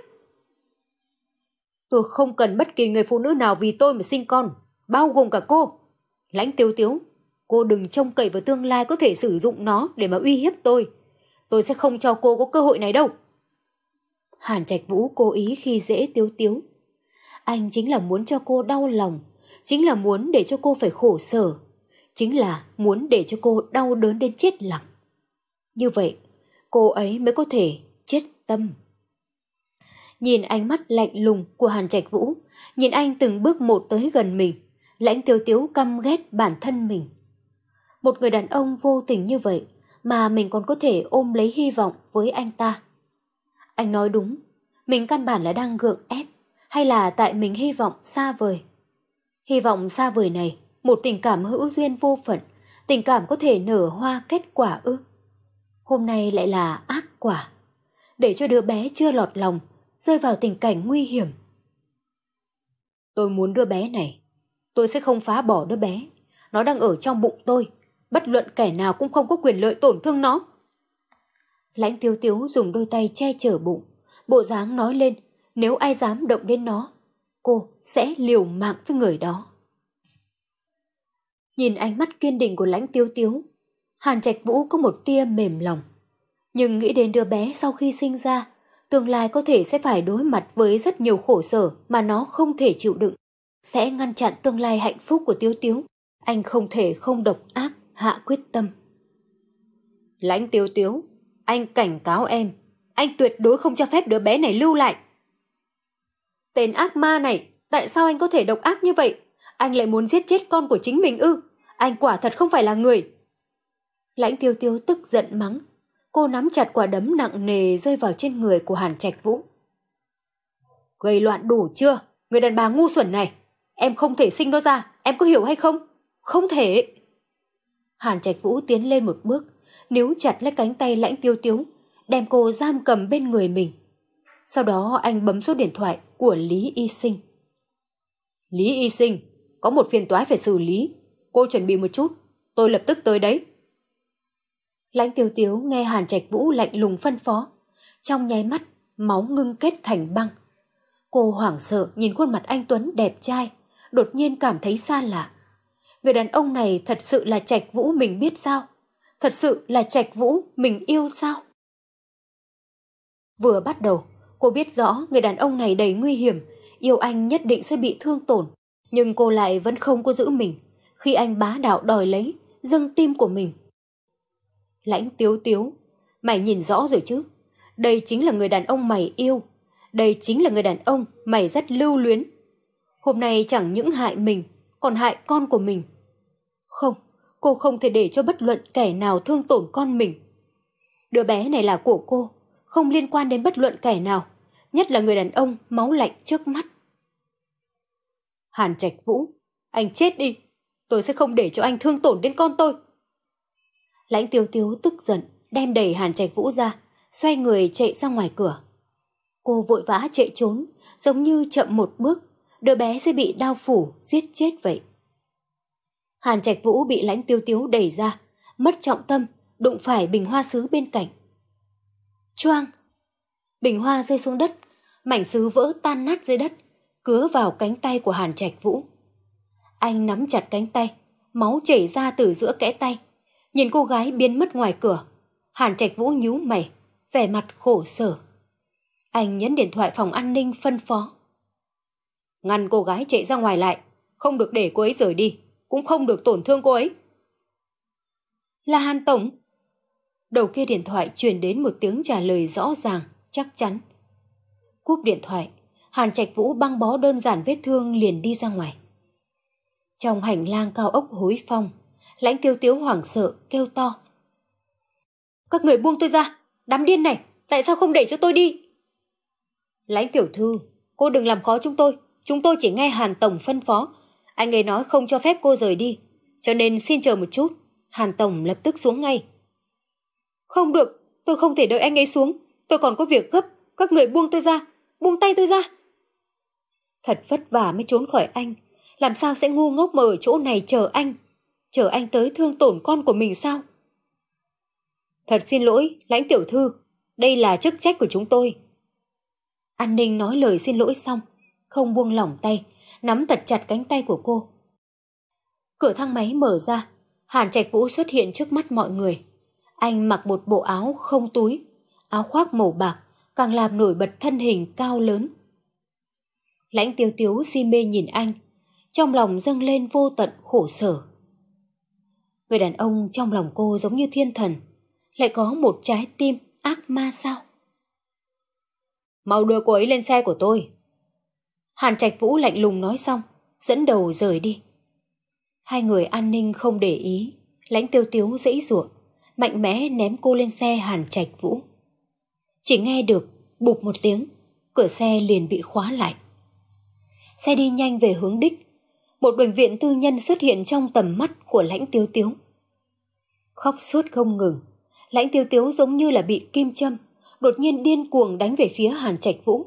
Tôi không cần bất kỳ người phụ nữ nào vì tôi mà sinh con, bao gồm cả cô. Lãnh Tiếu Tiếu, cô đừng trông cậy vào tương lai có thể sử dụng nó để mà uy hiếp tôi. Tôi sẽ không cho cô có cơ hội này đâu. Hàn Trạch Vũ cố ý khi dễ Tiếu Tiếu. Anh chính là muốn cho cô đau lòng, chính là muốn để cho cô phải khổ sở, chính là muốn để cho cô đau đớn đến chết lặng. Như vậy, cô ấy mới có thể chết tâm. Nhìn ánh mắt lạnh lùng của Hàn Trạch Vũ, nhìn anh từng bước một tới gần mình, Lãnh Tiếu Tiếu căm ghét bản thân mình. Một người đàn ông vô tình như vậy mà mình còn có thể ôm lấy hy vọng với anh ta. Anh nói đúng, mình căn bản là đang gượng ép, hay là tại mình hy vọng xa vời. Hy vọng xa vời này, một tình cảm hữu duyên vô phận, tình cảm có thể nở hoa kết quả ư? Hôm nay lại là ác quả, để cho đứa bé chưa lọt lòng rơi vào tình cảnh nguy hiểm. Tôi muốn đứa bé này, tôi sẽ không phá bỏ đứa bé. Nó đang ở trong bụng tôi, bất luận kẻ nào cũng không có quyền lợi tổn thương nó. Lãnh Tiếu Tiếu dùng đôi tay che chở bụng, bộ dáng nói lên, nếu ai dám động đến nó, cô sẽ liều mạng với người đó. Nhìn ánh mắt kiên định của Lãnh Tiếu Tiếu, Hàn Trạch Vũ có một tia mềm lòng. Nhưng nghĩ đến đứa bé sau khi sinh ra, tương lai có thể sẽ phải đối mặt với rất nhiều khổ sở mà nó không thể chịu đựng, sẽ ngăn chặn tương lai hạnh phúc của Tiếu Tiếu. Anh không thể không độc ác hạ quyết tâm. Lãnh Tiếu Tiếu, anh cảnh cáo em, anh tuyệt đối không cho phép đứa bé này lưu lại. Tên ác ma này, tại sao anh có thể độc ác như vậy? Anh lại muốn giết chết con của chính mình ư? Anh quả thật không phải là người. Lãnh Tiêu Tiêu tức giận mắng. Cô nắm chặt quả đấm nặng nề rơi vào trên người của Hàn Trạch Vũ. Gây loạn đủ chưa? Người đàn bà ngu xuẩn này. Em không thể sinh nó ra, em có hiểu hay không? Không thể. Hàn Trạch Vũ tiến lên một bước, níu chặt lấy cánh tay Lãnh Tiêu Tiêu, đem cô giam cầm bên người mình. Sau đó anh bấm số điện thoại của Lý Y Sinh. Lý Y Sinh, có một phiền toái phải xử lý. Cô chuẩn bị một chút, tôi lập tức tới đấy. Lãnh Tiêu Tiếu nghe Hàn Trạch Vũ lạnh lùng phân phó. Trong nháy mắt, máu ngưng kết thành băng. Cô hoảng sợ nhìn khuôn mặt anh Tuấn đẹp trai, đột nhiên cảm thấy xa lạ. Người đàn ông này thật sự là Trạch Vũ mình biết sao? Thật sự là Trạch Vũ mình yêu sao? Vừa bắt đầu, cô biết rõ người đàn ông này đầy nguy hiểm, yêu anh nhất định sẽ bị thương tổn. Nhưng cô lại vẫn không có giữ mình, khi anh bá đạo đòi lấy, dâng tim của mình. Lãnh Tiếu Tiếu, mày nhìn rõ rồi chứ? Đây chính là người đàn ông mày yêu. Đây chính là người đàn ông mày rất lưu luyến. Hôm nay chẳng những hại mình, còn hại con của mình. Không, cô không thể để cho bất luận kẻ nào thương tổn con mình. Đứa bé này là của cô, không liên quan đến bất luận kẻ nào, nhất là người đàn ông máu lạnh trước mắt. Hàn Trạch Vũ, anh chết đi, tôi sẽ không để cho anh thương tổn đến con tôi. Lãnh Tiêu Tiếu tức giận, đem đẩy Hàn Trạch Vũ ra, xoay người chạy ra ngoài cửa. Cô vội vã chạy trốn, giống như chậm một bước, đứa bé sẽ bị đao phủ, giết chết vậy. Hàn Trạch Vũ bị Lãnh Tiêu Tiếu đẩy ra, mất trọng tâm, đụng phải bình hoa sứ bên cạnh. Choang! Bình hoa rơi xuống đất, mảnh sứ vỡ tan nát dưới đất, cứa vào cánh tay của Hàn Trạch Vũ. Anh nắm chặt cánh tay, máu chảy ra từ giữa kẽ tay. Nhìn cô gái biến mất ngoài cửa, Hàn Trạch Vũ nhíu mày, vẻ mặt khổ sở. Anh nhấn điện thoại phòng an ninh phân phó. Ngăn cô gái chạy ra ngoài lại, không được để cô ấy rời đi, cũng không được tổn thương cô ấy. Là Hàn Tổng. Đầu kia điện thoại truyền đến một tiếng trả lời rõ ràng, chắc chắn. Cúp điện thoại, Hàn Trạch Vũ băng bó đơn giản vết thương liền đi ra ngoài. Trong hành lang cao ốc hối phong, Lãnh Tiêu Tiếu hoảng sợ kêu to. Các người buông tôi ra, đám điên này, tại sao không để cho tôi đi? Lãnh tiểu thư, cô đừng làm khó chúng tôi, chúng tôi chỉ nghe Hàn Tổng phân phó. Anh ấy nói không cho phép cô rời đi, cho nên xin chờ một chút. Hàn Tổng lập tức xuống ngay. Không được, tôi không thể đợi anh ấy xuống, tôi còn có việc gấp, các người buông tôi ra, buông tay tôi ra. Thật vất vả mới trốn khỏi anh, làm sao sẽ ngu ngốc mà ở chỗ này chờ anh, chờ anh tới thương tổn con của mình sao? Thật xin lỗi, Lãnh tiểu thư, đây là chức trách của chúng tôi. An ninh nói lời xin lỗi xong, không buông lỏng tay, nắm thật chặt cánh tay của cô. Cửa thang máy mở ra, Hàn Trạch Vũ xuất hiện trước mắt mọi người. Anh mặc một bộ áo không túi, áo khoác màu bạc, càng làm nổi bật thân hình cao lớn. Lãnh Tiêu Tiếu si mê nhìn anh, trong lòng dâng lên vô tận khổ sở. Người đàn ông trong lòng cô giống như thiên thần, lại có một trái tim ác ma sao? Mau đưa cô ấy lên xe của tôi. Hàn Trạch Vũ lạnh lùng nói xong, dẫn đầu rời đi. Hai người an ninh không để ý, Lãnh Tiêu Tiếu giãy giụa, mạnh mẽ ném cô lên xe Hàn Trạch Vũ. Chỉ nghe được bụp một tiếng, cửa xe liền bị khóa lại. Xe đi nhanh về hướng đích, một bệnh viện tư nhân xuất hiện trong tầm mắt của Lãnh Tiêu Tiếu. Khóc suốt không ngừng, Lãnh Tiêu Tiếu giống như là bị kim châm, đột nhiên điên cuồng đánh về phía Hàn Trạch Vũ.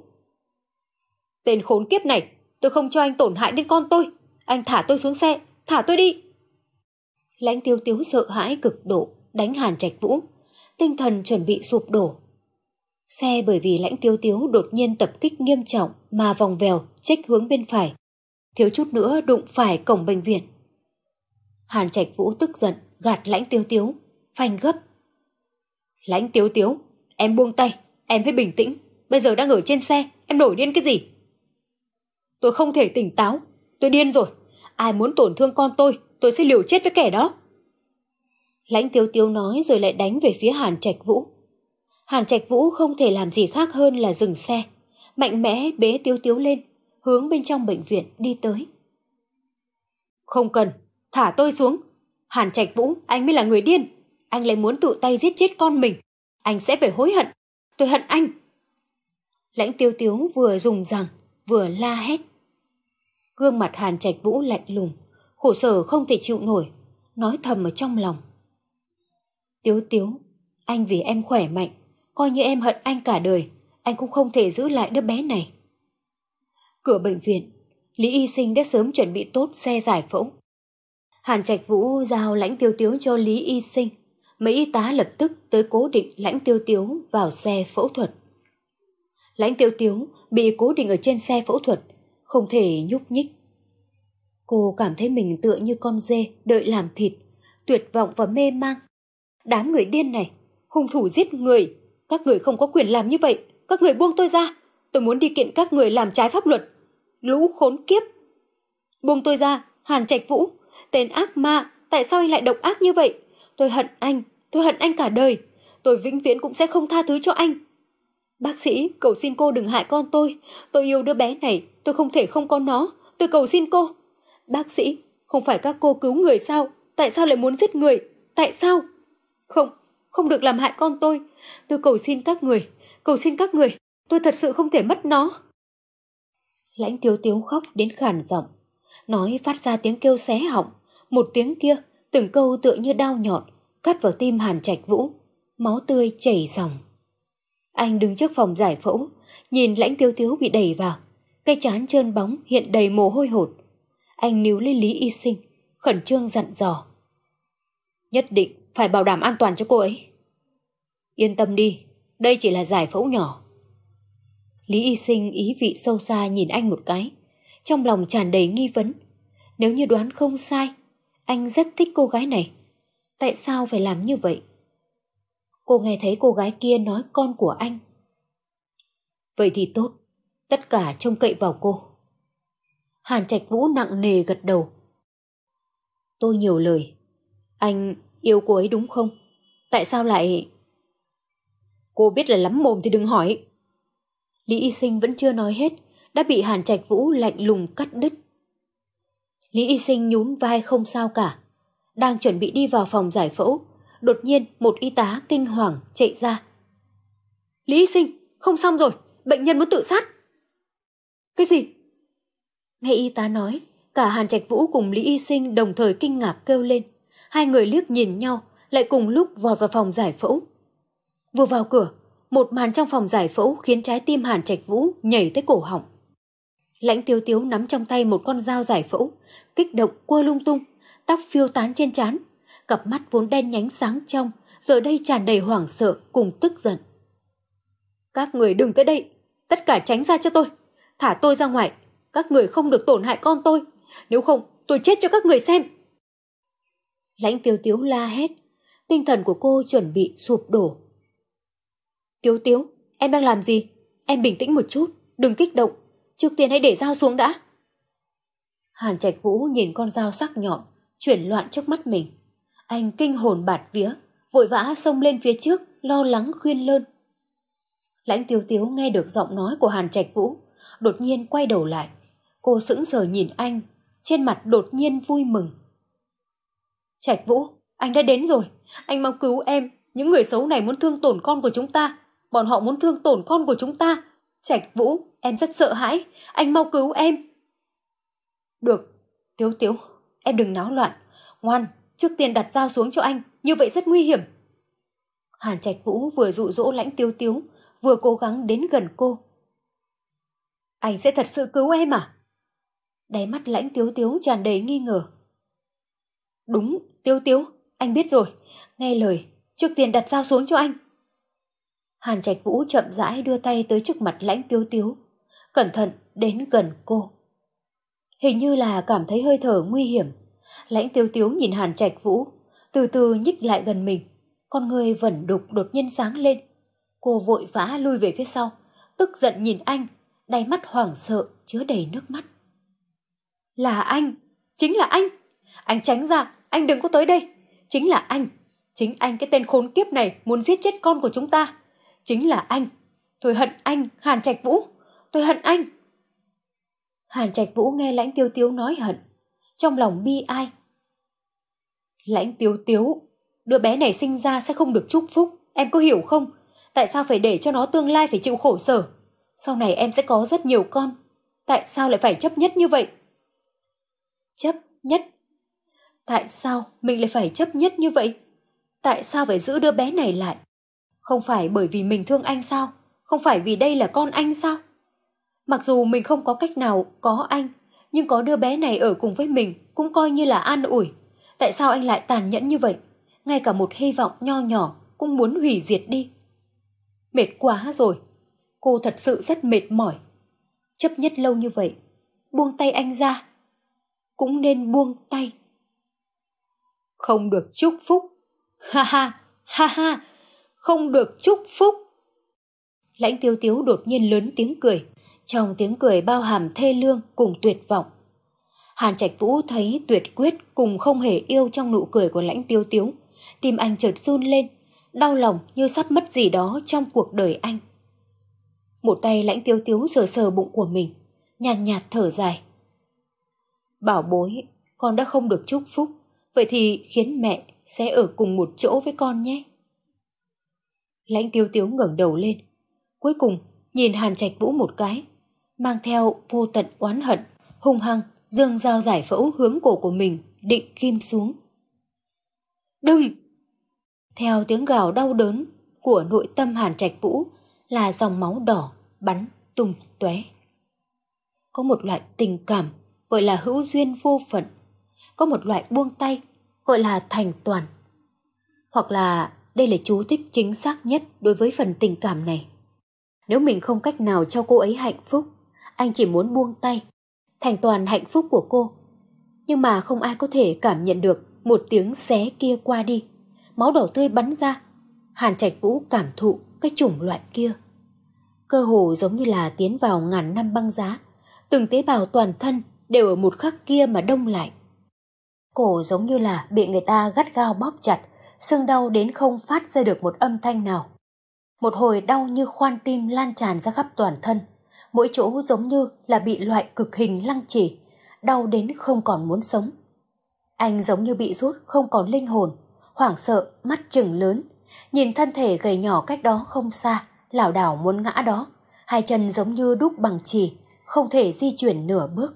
Tên khốn kiếp này, tôi không cho anh tổn hại đến con tôi, anh thả tôi xuống xe, thả tôi đi. Lãnh Tiêu Tiếu sợ hãi cực độ, đánh Hàn Trạch Vũ, tinh thần chuẩn bị sụp đổ. Xe bởi vì Lãnh Tiêu Tiếu đột nhiên tập kích nghiêm trọng mà vòng vèo chếch hướng bên phải, thiếu chút nữa đụng phải cổng bệnh viện. Hàn Trạch Vũ tức giận gạt Lãnh Tiêu Tiếu, phanh gấp. Lãnh Tiêu Tiếu, em buông tay, em hãy bình tĩnh, bây giờ đang ở trên xe, em nổi điên cái gì? Tôi không thể tỉnh táo, tôi điên rồi, ai muốn tổn thương con tôi, tôi sẽ liều chết với kẻ đó. Lãnh Tiêu Tiếu nói rồi lại đánh về phía Hàn Trạch Vũ. Hàn Trạch Vũ không thể làm gì khác hơn là dừng xe, mạnh mẽ bế Tiêu Tiếu lên, hướng bên trong bệnh viện đi tới. Không cần, thả tôi xuống. Hàn Trạch Vũ, anh mới là người điên. Anh lại muốn tự tay giết chết con mình. Anh sẽ phải hối hận. Tôi hận anh. Lãnh Tiêu Tiếu vừa dùng rằng, vừa la hét. Gương mặt Hàn Trạch Vũ lạnh lùng, khổ sở không thể chịu nổi, nói thầm ở trong lòng. Tiếu Tiếu, anh vì em khỏe mạnh, coi như em hận anh cả đời, anh cũng không thể giữ lại đứa bé này. Cửa bệnh viện, Lý Y Sinh đã sớm chuẩn bị tốt xe giải phẫu. Hàn Trạch Vũ giao Lãnh Tiêu Tiếu cho Lý Y Sinh. Mấy y tá lập tức tới cố định Lãnh Tiêu Tiếu vào xe phẫu thuật. Lãnh Tiêu Tiếu bị cố định ở trên xe phẫu thuật, không thể nhúc nhích. Cô cảm thấy mình tựa như con dê đợi làm thịt, tuyệt vọng và mê mang. Đám người điên này, hung thủ giết người, các người không có quyền làm như vậy, các người buông tôi ra, tôi muốn đi kiện các người làm trái pháp luật. Lũ khốn kiếp! Buông tôi ra, Hàn Trạch Vũ, tên ác ma, tại sao anh lại độc ác như vậy? Tôi hận anh, tôi hận anh cả đời, tôi vĩnh viễn cũng sẽ không tha thứ cho anh. Bác sĩ, cầu xin cô đừng hại con tôi, tôi yêu đứa bé này, tôi không thể không có nó, tôi cầu xin cô. Bác sĩ, không phải các cô cứu người sao? Tại sao lại muốn giết người? Tại sao? Không, không được làm hại con tôi. Tôi cầu xin các người, cầu xin các người, tôi thật sự không thể mất nó. Lãnh Tiếu Tiếu khóc đến khàn giọng, nói phát ra tiếng kêu xé họng, một tiếng kia, từng câu tựa như đao nhọn, cắt vào tim Hàn Trạch Vũ, máu tươi chảy ròng. Anh đứng trước phòng giải phẫu, nhìn Lãnh Tiếu Tiếu bị đẩy vào, cái trán trơn bóng hiện đầy mồ hôi hột. Anh níu lấy Lý Y Sinh, khẩn trương dặn dò. Nhất định phải bảo đảm an toàn cho cô ấy. Yên tâm đi, đây chỉ là giải phẫu nhỏ. Lý Y Sinh ý vị sâu xa nhìn anh một cái, trong lòng tràn đầy nghi vấn. Nếu như đoán không sai, anh rất thích cô gái này. Tại sao phải làm như vậy? Cô nghe thấy cô gái kia nói con của anh. Vậy thì tốt, tất cả trông cậy vào cô. Hàn Trạch Vũ nặng nề gật đầu. Tôi nhiều lời. Anh yêu cô ấy đúng không? Tại sao lại... Cô biết là lắm mồm thì đừng hỏi. Lý Y Sinh vẫn chưa nói hết, đã bị Hàn Trạch Vũ lạnh lùng cắt đứt. Lý Y Sinh nhún vai không sao cả. Đang chuẩn bị đi vào phòng giải phẫu, đột nhiên một y tá kinh hoàng chạy ra. Lý Y Sinh, không xong rồi, bệnh nhân muốn tự sát. Cái gì? Nghe y tá nói, cả Hàn Trạch Vũ cùng Lý Y Sinh đồng thời kinh ngạc kêu lên. Hai người liếc nhìn nhau, lại cùng lúc vọt vào phòng giải phẫu. Vừa vào cửa, một màn trong phòng giải phẫu khiến trái tim Hàn Trạch Vũ nhảy tới cổ họng. Lãnh Tiếu Tiếu nắm trong tay một con dao giải phẫu, kích động quơ lung tung, tóc phiêu tán trên trán, cặp mắt vốn đen nhánh sáng trong, giờ đây tràn đầy hoảng sợ cùng tức giận. Các người đừng tới đây, tất cả tránh ra cho tôi, thả tôi ra ngoài, các người không được tổn hại con tôi, nếu không tôi chết cho các người xem. Lãnh Tiếu Tiếu la hét, tinh thần của cô chuẩn bị sụp đổ. Tiếu Tiếu, em đang làm gì? Em bình tĩnh một chút, đừng kích động, trước tiên hãy để dao xuống đã. Hàn Trạch Vũ nhìn con dao sắc nhọn, chuyển loạn trước mắt mình. Anh kinh hồn bạt vía, vội vã xông lên phía trước, lo lắng khuyên lơn. Lãnh Tiếu Tiếu nghe được giọng nói của Hàn Trạch Vũ, đột nhiên quay đầu lại. Cô sững sờ nhìn anh, trên mặt đột nhiên vui mừng. Trạch Vũ, anh đã đến rồi, anh mau cứu em, những người xấu này muốn thương tổn con của chúng ta, bọn họ muốn thương tổn con của chúng ta. Trạch Vũ, em rất sợ hãi, anh mau cứu em. Được, Tiếu Tiếu, em đừng náo loạn, ngoan, trước tiên đặt dao xuống cho anh, như vậy rất nguy hiểm. Hàn Trạch Vũ vừa dụ dỗ Lãnh Tiếu Tiếu, vừa cố gắng đến gần cô. Anh sẽ thật sự cứu em à? Đáy mắt Lãnh Tiếu Tiếu tràn đầy nghi ngờ. Đúng, Tiếu Tiếu, anh biết rồi, nghe lời, trước tiên đặt dao xuống cho anh. Hàn Trạch Vũ chậm rãi đưa tay tới trước mặt Lãnh Tiếu Tiếu, cẩn thận đến gần cô. Hình như là cảm thấy hơi thở nguy hiểm, Lãnh Tiếu Tiếu nhìn Hàn Trạch Vũ, từ từ nhích lại gần mình, con người vẩn đục đột nhiên sáng lên. Cô vội vã lui về phía sau, tức giận nhìn anh, đáy mắt hoảng sợ chứa đầy nước mắt. Là anh, chính là anh, anh tránh ra, anh đừng có tới đây, chính là anh, chính anh cái tên khốn kiếp này muốn giết chết con của chúng ta, chính là anh, tôi hận anh, Hàn Trạch Vũ, tôi hận anh. Hàn Trạch Vũ nghe Lãnh Tiếu Tiếu nói hận, trong lòng bi ai. Lãnh Tiếu Tiếu, đứa bé này sinh ra sẽ không được chúc phúc, em có hiểu không? Tại sao phải để cho nó tương lai phải chịu khổ sở? Sau này em sẽ có rất nhiều con, tại sao lại phải chấp nhất như vậy? Chấp nhất? Tại sao mình lại phải chấp nhất như vậy? Tại sao phải giữ đứa bé này lại? Không phải bởi vì mình thương anh sao? Không phải vì đây là con anh sao? Mặc dù mình không có cách nào có anh, nhưng có đứa bé này ở cùng với mình cũng coi như là an ủi. Tại sao anh lại tàn nhẫn như vậy? Ngay cả một hy vọng nho nhỏ cũng muốn hủy diệt đi. Mệt quá rồi. Cô thật sự rất mệt mỏi. Chấp nhất lâu như vậy, buông tay anh ra. Cũng nên buông tay. Không được chúc phúc. Ha ha, ha ha, không được chúc phúc. Lãnh Tiếu Tiếu đột nhiên lớn tiếng cười. Trong tiếng cười bao hàm thê lương cùng tuyệt vọng. Hàn Trạch Vũ thấy tuyệt quyết cùng không hề yêu trong nụ cười của Lãnh Tiếu Tiếu. Tim anh chợt run lên, đau lòng như sắp mất gì đó trong cuộc đời anh. Một tay Lãnh Tiếu Tiếu sờ sờ bụng của mình, nhàn nhạt, nhạt thở dài. Bảo bối, con đã không được chúc phúc, vậy thì khiến mẹ sẽ ở cùng một chỗ với con nhé. Lãnh Tiếu Tiếu ngẩng đầu lên, cuối cùng nhìn Hàn Trạch Vũ một cái, mang theo vô tận oán hận, hung hăng giương dao giải phẫu hướng cổ của mình định ghim xuống. Đừng! Theo tiếng gào đau đớn của nội tâm Hàn Trạch Vũ là dòng máu đỏ bắn tung tóe. Có một loại tình cảm gọi là hữu duyên vô phận, có một loại buông tay gọi là thành toàn. Hoặc là đây là chú thích chính xác nhất đối với phần tình cảm này. Nếu mình không cách nào cho cô ấy hạnh phúc, anh chỉ muốn buông tay, thành toàn hạnh phúc của cô. Nhưng mà không ai có thể cảm nhận được một tiếng xé kia qua đi, máu đỏ tươi bắn ra. Hàn Trạch Vũ cảm thụ cái chủng loại kia. Cơ hồ giống như là tiến vào ngàn năm băng giá, từng tế bào toàn thân đều ở một khắc kia mà đông lại. Cổ giống như là bị người ta gắt gao bóp chặt, sưng đau đến không phát ra được một âm thanh nào. Một hồi đau như khoan tim lan tràn ra khắp toàn thân, mỗi chỗ giống như là bị loại cực hình lăng trì, đau đến không còn muốn sống. Anh giống như bị rút không còn linh hồn, hoảng sợ, mắt trừng lớn, nhìn thân thể gầy nhỏ cách đó không xa, lảo đảo muốn ngã đó, hai chân giống như đúc bằng chì, không thể di chuyển nửa bước.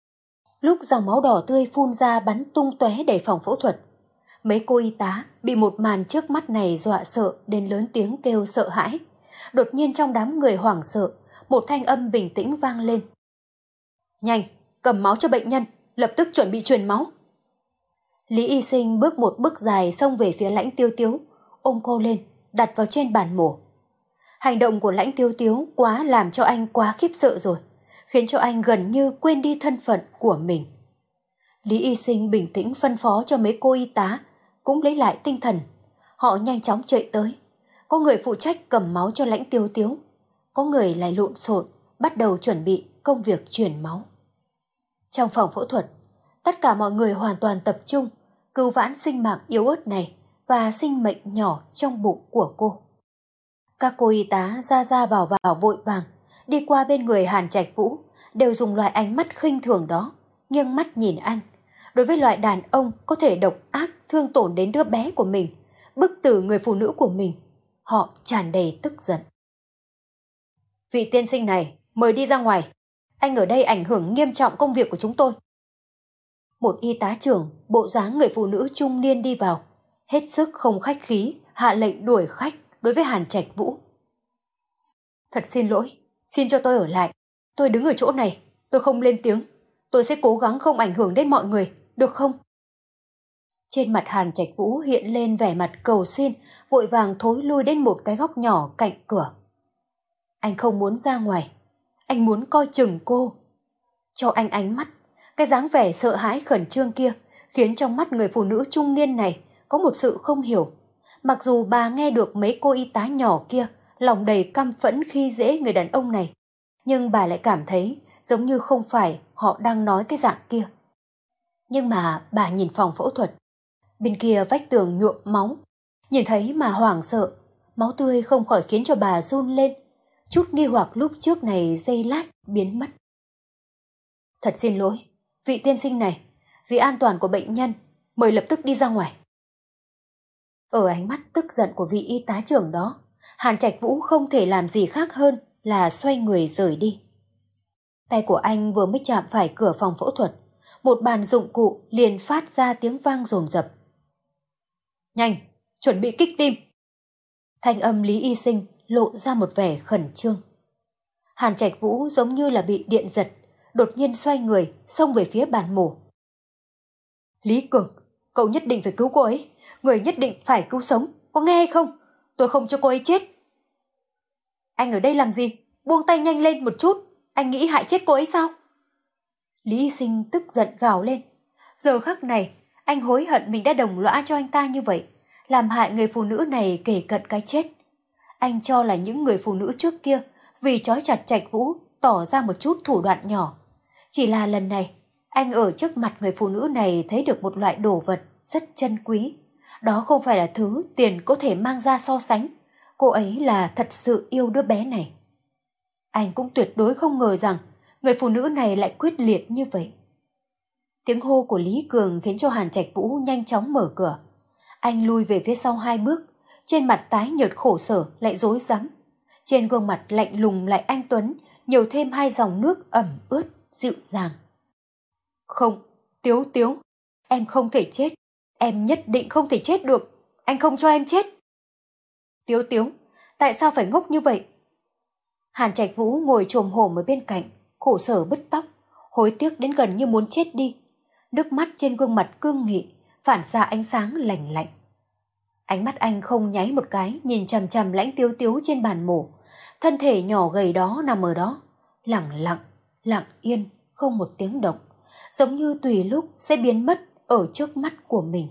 Lúc dòng máu đỏ tươi phun ra bắn tung tóe đầy phòng phẫu thuật, mấy cô y tá bị một màn trước mắt này dọa sợ đến lớn tiếng kêu sợ hãi. Đột nhiên trong đám người hoảng sợ, một thanh âm bình tĩnh vang lên. Nhanh, cầm máu cho bệnh nhân, lập tức chuẩn bị truyền máu. Lý Y Sinh bước một bước dài xông về phía Lãnh Tiêu Tiếu, ôm cô lên, đặt vào trên bàn mổ. Hành động của Lãnh Tiêu Tiếu quá làm cho anh quá khiếp sợ rồi, khiến cho anh gần như quên đi thân phận của mình. Lý Y Sinh bình tĩnh phân phó cho mấy cô y tá cũng lấy lại tinh thần. Họ nhanh chóng chạy tới. Có người phụ trách cầm máu cho Lãnh Tiêu Tiếu, có người lại lộn xộn bắt đầu chuẩn bị công việc truyền máu. Trong phòng phẫu thuật, tất cả mọi người hoàn toàn tập trung cứu vãn sinh mạng yếu ớt này và sinh mệnh nhỏ trong bụng của cô. Các cô y tá ra ra vào vào vội vàng, đi qua bên người Hàn Trạch Vũ, đều dùng loại ánh mắt khinh thường đó, nghiêng mắt nhìn anh. Đối với loại đàn ông có thể độc ác thương tổn đến đứa bé của mình, bức tử người phụ nữ của mình, họ tràn đầy tức giận. Vị tiên sinh này, mời đi ra ngoài. Anh ở đây ảnh hưởng nghiêm trọng công việc của chúng tôi. Một y tá trưởng, bộ dáng người phụ nữ trung niên đi vào, hết sức không khách khí, hạ lệnh đuổi khách đối với Hàn Trạch Vũ. Thật xin lỗi, xin cho tôi ở lại. Tôi đứng ở chỗ này, tôi không lên tiếng. Tôi sẽ cố gắng không ảnh hưởng đến mọi người, được không? Trên mặt Hàn Trạch Vũ hiện lên vẻ mặt cầu xin, vội vàng thối lui đến một cái góc nhỏ cạnh cửa. Anh không muốn ra ngoài, anh muốn coi chừng cô. Cho anh ánh mắt, cái dáng vẻ sợ hãi khẩn trương kia khiến trong mắt người phụ nữ trung niên này có một sự không hiểu. Mặc dù bà nghe được mấy cô y tá nhỏ kia lòng đầy căm phẫn khi dễ người đàn ông này, nhưng bà lại cảm thấy giống như không phải họ đang nói cái dạng kia. Nhưng mà bà nhìn phòng phẫu thuật, bên kia vách tường nhuộm máu, nhìn thấy mà hoảng sợ, máu tươi không khỏi khiến cho bà run lên, chút nghi hoặc lúc trước này giây lát biến mất. Thật xin lỗi, vị tiên sinh này, vì an toàn của bệnh nhân, mời lập tức đi ra ngoài. Ở ánh mắt tức giận của vị y tá trưởng đó, Hàn Trạch Vũ không thể làm gì khác hơn là xoay người rời đi. Tay của anh vừa mới chạm phải cửa phòng phẫu thuật, một bàn dụng cụ liền phát ra tiếng vang dồn dập. Nhanh, chuẩn bị kích tim. Thanh âm Lý Y Sinh lộ ra một vẻ khẩn trương. Hàn Trạch Vũ giống như là bị điện giật, đột nhiên xoay người, xông về phía bàn mổ. Lý Cường, cậu nhất định phải cứu cô ấy, người nhất định phải cứu sống, có nghe hay không? Tôi không cho cô ấy chết. Anh ở đây làm gì? Buông tay nhanh lên một chút, anh nghĩ hại chết cô ấy sao? Lý Y Sinh tức giận gào lên. Giờ khắc này, anh hối hận mình đã đồng lõa cho anh ta như vậy, làm hại người phụ nữ này kề cận cái chết. Anh cho là những người phụ nữ trước kia vì trói chặt Trạch Vũ tỏ ra một chút thủ đoạn nhỏ. Chỉ là lần này, anh ở trước mặt người phụ nữ này thấy được một loại đồ vật rất chân quý. Đó không phải là thứ tiền có thể mang ra so sánh. Cô ấy là thật sự yêu đứa bé này. Anh cũng tuyệt đối không ngờ rằng người phụ nữ này lại quyết liệt như vậy. Tiếng hô của Lý Cường khiến cho Hàn Trạch Vũ nhanh chóng mở cửa. Anh lui về phía sau hai bước, trên mặt tái nhợt khổ sở lại rối rắm. Trên gương mặt lạnh lùng lại anh tuấn, nhiều thêm hai dòng nước ẩm ướt, dịu dàng. Không, Tiếu Tiếu, em không thể chết. Em nhất định không thể chết được. Anh không cho em chết. Tiếu Tiếu, tại sao phải ngốc như vậy? Hàn Trạch Vũ ngồi chồm hổm ở bên cạnh, khổ sở bứt tóc, hối tiếc đến gần như muốn chết đi. Nước mắt trên gương mặt cương nghị, phản xạ ánh sáng lạnh lạnh. Ánh mắt anh không nháy một cái, nhìn chằm chằm Lãnh Tiếu Tiếu trên bàn mổ. Thân thể nhỏ gầy đó nằm ở đó, lặng lặng, lặng yên, không một tiếng động, giống như tùy lúc sẽ biến mất ở trước mắt của mình.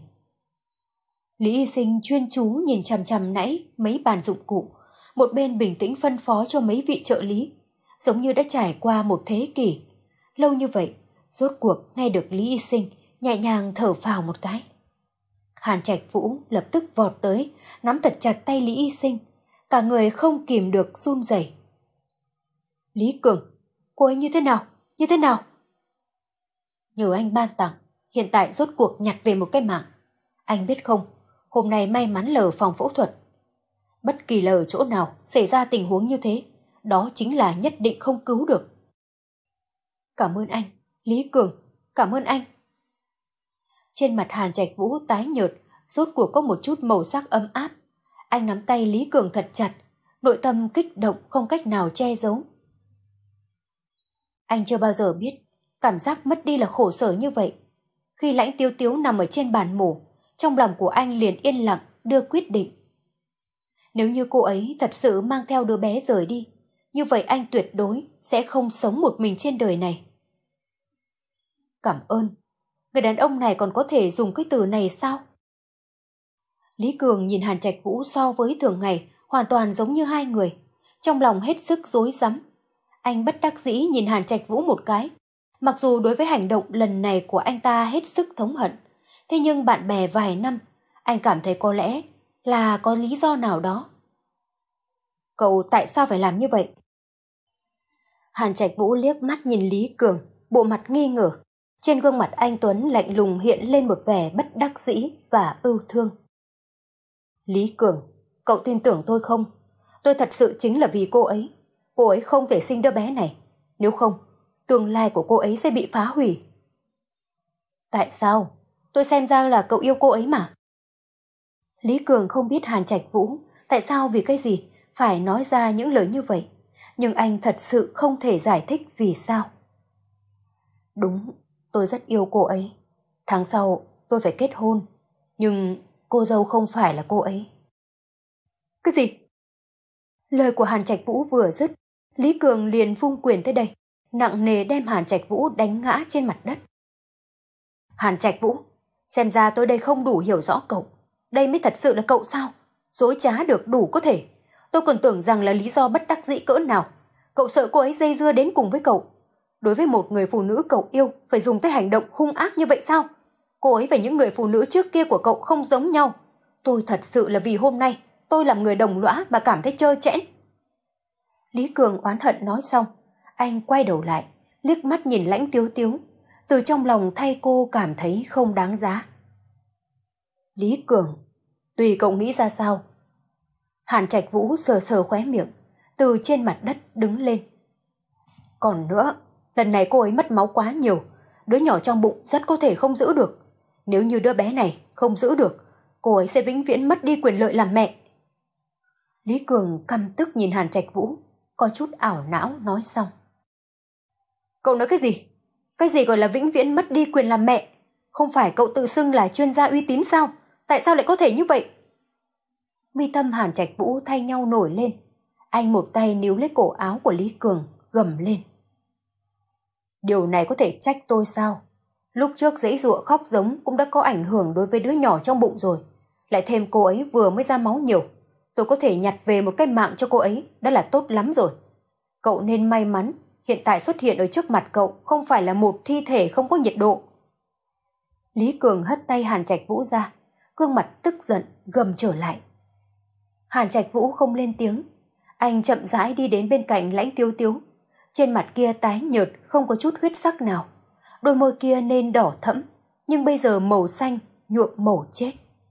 Lý Y Sinh chuyên chú nhìn chằm chằm nãy mấy bàn dụng cụ, một bên bình tĩnh phân phó cho mấy vị trợ lý, giống như đã trải qua một thế kỷ. Lâu như vậy, rốt cuộc nghe được Lý Y Sinh nhẹ nhàng thở phào một cái. Hàn Trạch Vũ lập tức vọt tới, nắm thật chặt tay Lý Y Sinh, cả người không kìm được run rẩy. Lý Cường, cô ấy như thế nào? Như thế nào? Nhờ anh ban tặng, hiện tại rốt cuộc nhặt về một cái mạng. Anh biết không, hôm nay may mắn là ở phòng phẫu thuật. Bất kỳ là ở chỗ nào xảy ra tình huống như thế, đó chính là nhất định không cứu được. Cảm ơn anh, Lý Cường, cảm ơn anh. Trên mặt Hàn Trạch Vũ tái nhợt, rốt cuộc có một chút màu sắc ấm áp. Anh nắm tay Lý Cường thật chặt, nội tâm kích động không cách nào che giấu. Anh chưa bao giờ biết, cảm giác mất đi là khổ sở như vậy. Khi Lãnh Tiếu Tiếu nằm ở trên bàn mổ, trong lòng của anh liền yên lặng đưa quyết định. Nếu như cô ấy thật sự mang theo đứa bé rời đi, như vậy anh tuyệt đối sẽ không sống một mình trên đời này. Cảm ơn. Người đàn ông này còn có thể dùng cái từ này sao? Lý Cường nhìn Hàn Trạch Vũ so với thường ngày hoàn toàn giống như hai người, trong lòng hết sức rối rắm. Anh bất đắc dĩ nhìn Hàn Trạch Vũ một cái. Mặc dù đối với hành động lần này của anh ta hết sức thống hận, thế nhưng bạn bè vài năm, anh cảm thấy có lẽ là có lý do nào đó. Cậu tại sao phải làm như vậy? Hàn Trạch Vũ liếc mắt nhìn Lý Cường, bộ mặt nghi ngờ. Trên gương mặt anh tuấn lạnh lùng hiện lên một vẻ bất đắc dĩ và ưu thương. Lý Cường, cậu tin tưởng tôi không? Tôi thật sự chính là vì cô ấy. Cô ấy không thể sinh đứa bé này. Nếu không, tương lai của cô ấy sẽ bị phá hủy. Tại sao? Tôi xem ra là cậu yêu cô ấy mà. Lý Cường không biết Hàn Trạch Vũ tại sao vì cái gì phải nói ra những lời như vậy. Nhưng anh thật sự không thể giải thích vì sao. Đúng, tôi rất yêu cô ấy. Tháng sau tôi phải kết hôn. Nhưng cô dâu không phải là cô ấy. Cái gì? Lời của Hàn Trạch Vũ vừa dứt, Lý Cường liền vung quyền tới đây, nặng nề đem Hàn Trạch Vũ đánh ngã trên mặt đất. Hàn Trạch Vũ, xem ra tôi đây không đủ hiểu rõ cậu. Đây mới thật sự là cậu sao? Dối trá được đủ có thể. Tôi còn tưởng rằng là lý do bất đắc dĩ cỡ nào. Cậu sợ cô ấy dây dưa đến cùng với cậu. Đối với một người phụ nữ cậu yêu phải dùng tới hành động hung ác như vậy sao? Cô ấy và những người phụ nữ trước kia của cậu không giống nhau. Tôi thật sự là vì hôm nay tôi làm người đồng lõa mà cảm thấy trơ trẽn. Lý Cường oán hận nói xong, anh quay đầu lại, liếc mắt nhìn Lãnh Tiếu Tiếu, từ trong lòng thay cô cảm thấy không đáng giá. Lý Cường, tùy cậu nghĩ ra sao. Hàn Trạch Vũ sờ sờ khóe miệng, từ trên mặt đất đứng lên. Còn nữa, lần này cô ấy mất máu quá nhiều, đứa nhỏ trong bụng rất có thể không giữ được. Nếu như đứa bé này không giữ được, cô ấy sẽ vĩnh viễn mất đi quyền lợi làm mẹ. Lý Cường căm tức nhìn Hàn Trạch Vũ, có chút ảo não nói xong. Cậu nói cái gì? Cái gì gọi là vĩnh viễn mất đi quyền làm mẹ? Không phải cậu tự xưng là chuyên gia uy tín sao? Tại sao lại có thể như vậy? Mi tâm Hàn Trạch Vũ thay nhau nổi lên. Anh một tay níu lấy cổ áo của Lý Cường, gầm lên. Điều này có thể trách tôi sao? Lúc trước giãy giụa khóc giống cũng đã có ảnh hưởng đối với đứa nhỏ trong bụng rồi. Lại thêm cô ấy vừa mới ra máu nhiều. Tôi có thể nhặt về một cái mạng cho cô ấy, đã là tốt lắm rồi. Cậu nên may mắn, hiện tại xuất hiện ở trước mặt cậu không phải là một thi thể không có nhiệt độ. Lý Cường hất tay Hàn Trạch Vũ ra, gương mặt tức giận gầm trở lại. Hàn Trạch Vũ không lên tiếng, anh chậm rãi đi đến bên cạnh Lãnh Tiếu Tiếu. Trên mặt kia tái nhợt không có chút huyết sắc nào, đôi môi kia nên đỏ thẫm, nhưng bây giờ màu xanh nhuộm màu chết.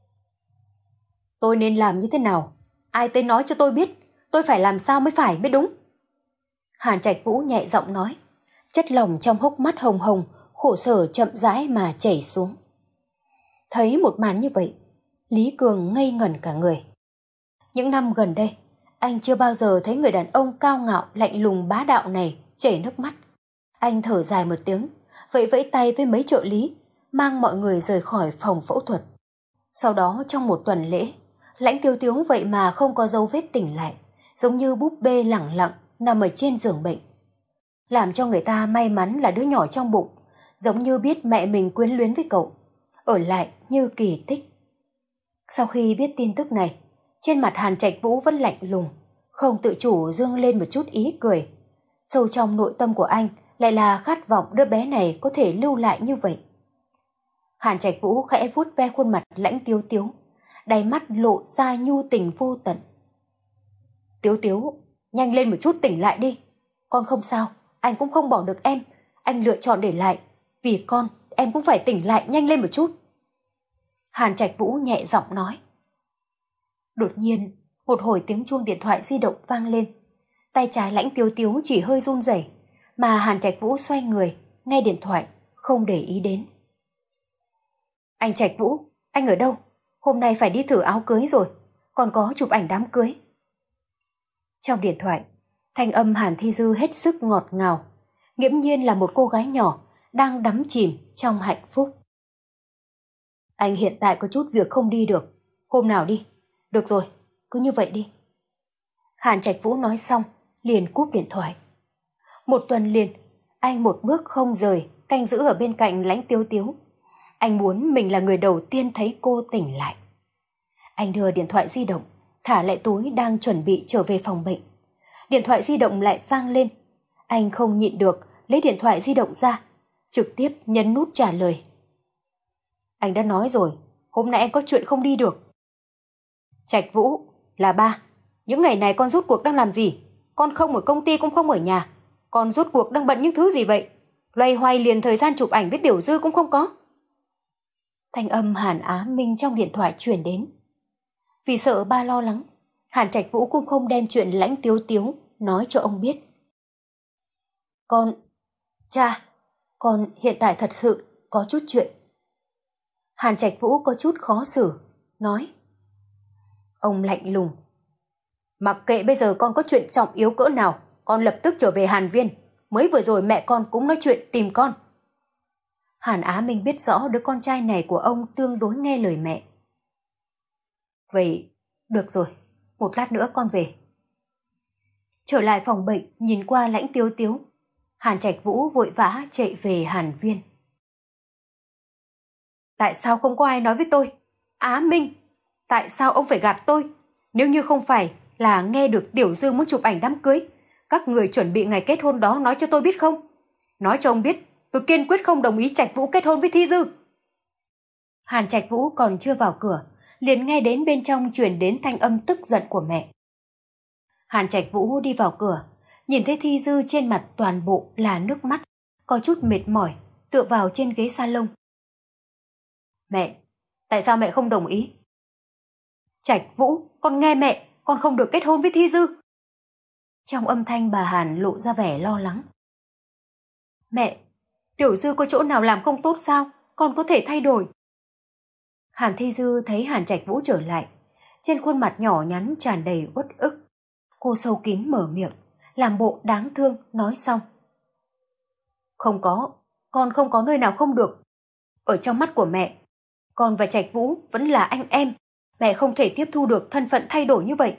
Tôi nên làm như thế nào? Ai tới nói cho tôi biết, tôi phải làm sao mới phải mới đúng? Hàn Trạch Vũ nhẹ giọng nói, chất lỏng trong hốc mắt hồng hồng, khổ sở chậm rãi mà chảy xuống. Thấy một màn như vậy, Lý Cường ngây ngẩn cả người. Những năm gần đây, anh chưa bao giờ thấy người đàn ông cao ngạo lạnh lùng bá đạo này chảy nước mắt. Anh thở dài một tiếng, vẫy vẫy tay với mấy trợ lý, mang mọi người rời khỏi phòng phẫu thuật. Sau đó trong một tuần lễ, Lãnh Tiếu Tiếu vậy mà không có dấu vết tỉnh lại, giống như búp bê lẳng lặng nằm ở trên giường bệnh. Làm cho người ta may mắn là đứa nhỏ trong bụng, giống như biết mẹ mình quyến luyến với cậu, ở lại như kỳ tích. Sau khi biết tin tức này, trên mặt Hàn Trạch Vũ vẫn lạnh lùng, không tự chủ dương lên một chút ý cười. Sâu trong nội tâm của anh lại là khát vọng đứa bé này có thể lưu lại như vậy. Hàn Trạch Vũ khẽ vuốt ve khuôn mặt Lãnh Tiếu Tiếu, đáy mắt lộ ra nhu tình vô tận. Tiếu Tiếu, nhanh lên một chút tỉnh lại đi. Con không sao, anh cũng không bỏ được em. Anh lựa chọn để lại. Vì con, em cũng phải tỉnh lại nhanh lên một chút. Hàn Trạch Vũ nhẹ giọng nói. Đột nhiên, một hồi tiếng chuông điện thoại di động vang lên. Tay trái Lãnh Tiếu Tiếu chỉ hơi run rẩy, mà Hàn Trạch Vũ xoay người, nghe điện thoại, không để ý đến. Anh Trạch Vũ, anh ở đâu? Hôm nay phải đi thử áo cưới rồi, còn có chụp ảnh đám cưới. Trong điện thoại, thanh âm Hàn Thi Dư hết sức ngọt ngào, nghiễm nhiên là một cô gái nhỏ đang đắm chìm trong hạnh phúc. Anh hiện tại có chút việc không đi được, hôm nào đi. Được rồi, cứ như vậy đi. Hàn Trạch Vũ nói xong, liền cúp điện thoại. Một tuần liền, anh một bước không rời, canh giữ ở bên cạnh Lãnh Tiếu Tiếu. Anh muốn mình là người đầu tiên thấy cô tỉnh lại. Anh đưa điện thoại di động, thả lại túi đang chuẩn bị trở về phòng bệnh. Điện thoại di động lại vang lên. Anh không nhịn được, lấy điện thoại di động ra, trực tiếp nhấn nút trả lời. Anh đã nói rồi, hôm nay anh có chuyện không đi được. Trạch Vũ, là ba. Những ngày này con rốt cuộc đang làm gì? Con không ở công ty cũng không ở nhà. Con rốt cuộc đang bận những thứ gì vậy? Loay hoay liền thời gian chụp ảnh với Tiểu Dư cũng không có. Thanh âm Hàn Á Minh trong điện thoại truyền đến. Vì sợ ba lo lắng, Hàn Trạch Vũ cũng không đem chuyện Lãnh Tiếu Tiếu nói cho ông biết. Con, cha, con hiện tại thật sự có chút chuyện. Hàn Trạch Vũ có chút khó xử, nói. Ông lạnh lùng. Mặc kệ bây giờ con có chuyện trọng yếu cỡ nào, con lập tức trở về Hàn Viên. Mới vừa rồi mẹ con cũng nói chuyện tìm con. Hàn Á Minh biết rõ đứa con trai này của ông tương đối nghe lời mẹ. Vậy, được rồi, một lát nữa con về. Trở lại phòng bệnh, nhìn qua Lãnh Tiếu Tiếu, Hàn Trạch Vũ vội vã chạy về Hàn Viên. Tại sao không có ai nói với tôi? Á Minh, tại sao ông phải gạt tôi? Nếu như không phải là nghe được Tiểu Dư muốn chụp ảnh đám cưới, các người chuẩn bị ngày kết hôn đó nói cho tôi biết không? Nói cho ông biết, tôi kiên quyết không đồng ý Trạch Vũ kết hôn với Thi Dư. Hàn Trạch Vũ còn chưa vào cửa, liền nghe đến bên trong truyền đến thanh âm tức giận của mẹ. Hàn Trạch Vũ đi vào cửa, nhìn thấy Thi Dư trên mặt toàn bộ là nước mắt, có chút mệt mỏi, tựa vào trên ghế salon. Mẹ, tại sao mẹ không đồng ý? Trạch Vũ, con nghe mẹ, con không được kết hôn với Thi Dư. Trong âm thanh bà Hàn lộ ra vẻ lo lắng. Mẹ, Tiểu Dư có chỗ nào làm không tốt sao? Con có thể thay đổi. Hàn Thi Dư thấy Hàn Trạch Vũ trở lại, trên khuôn mặt nhỏ nhắn tràn đầy uất ức. Cô sâu kín mở miệng, làm bộ đáng thương nói xong. Không có, con không có nơi nào không được. Ở trong mắt của mẹ, con và Trạch Vũ vẫn là anh em. Mẹ không thể tiếp thu được thân phận thay đổi như vậy.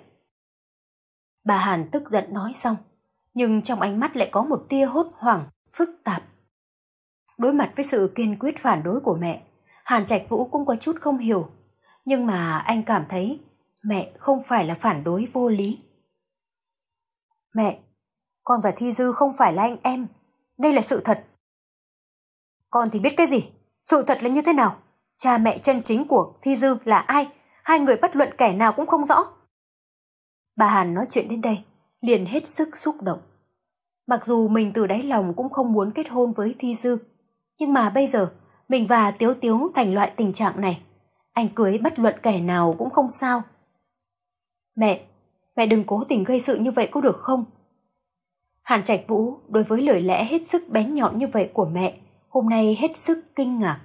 Bà Hàn tức giận nói xong, nhưng trong ánh mắt lại có một tia hốt hoảng, phức tạp. Đối mặt với sự kiên quyết phản đối của mẹ, Hàn Trạch Vũ cũng có chút không hiểu. Nhưng mà anh cảm thấy mẹ không phải là phản đối vô lý. Mẹ, con và Thi Dư không phải là anh em. Đây là sự thật. Con thì biết cái gì? Sự thật là như thế nào? Cha mẹ chân chính của Thi Dư là ai? Hai người bất luận kẻ nào cũng không rõ. Bà Hàn nói chuyện đến đây, liền hết sức xúc động. Mặc dù mình từ đáy lòng cũng không muốn kết hôn với Thi Dư, nhưng mà bây giờ mình và Tiếu Tiếu thành loại tình trạng này. Anh cưới bất luận kẻ nào cũng không sao. Mẹ, mẹ đừng cố tình gây sự như vậy có được không? Hàn Trạch Vũ đối với lời lẽ hết sức bén nhọn như vậy của mẹ, hôm nay hết sức kinh ngạc.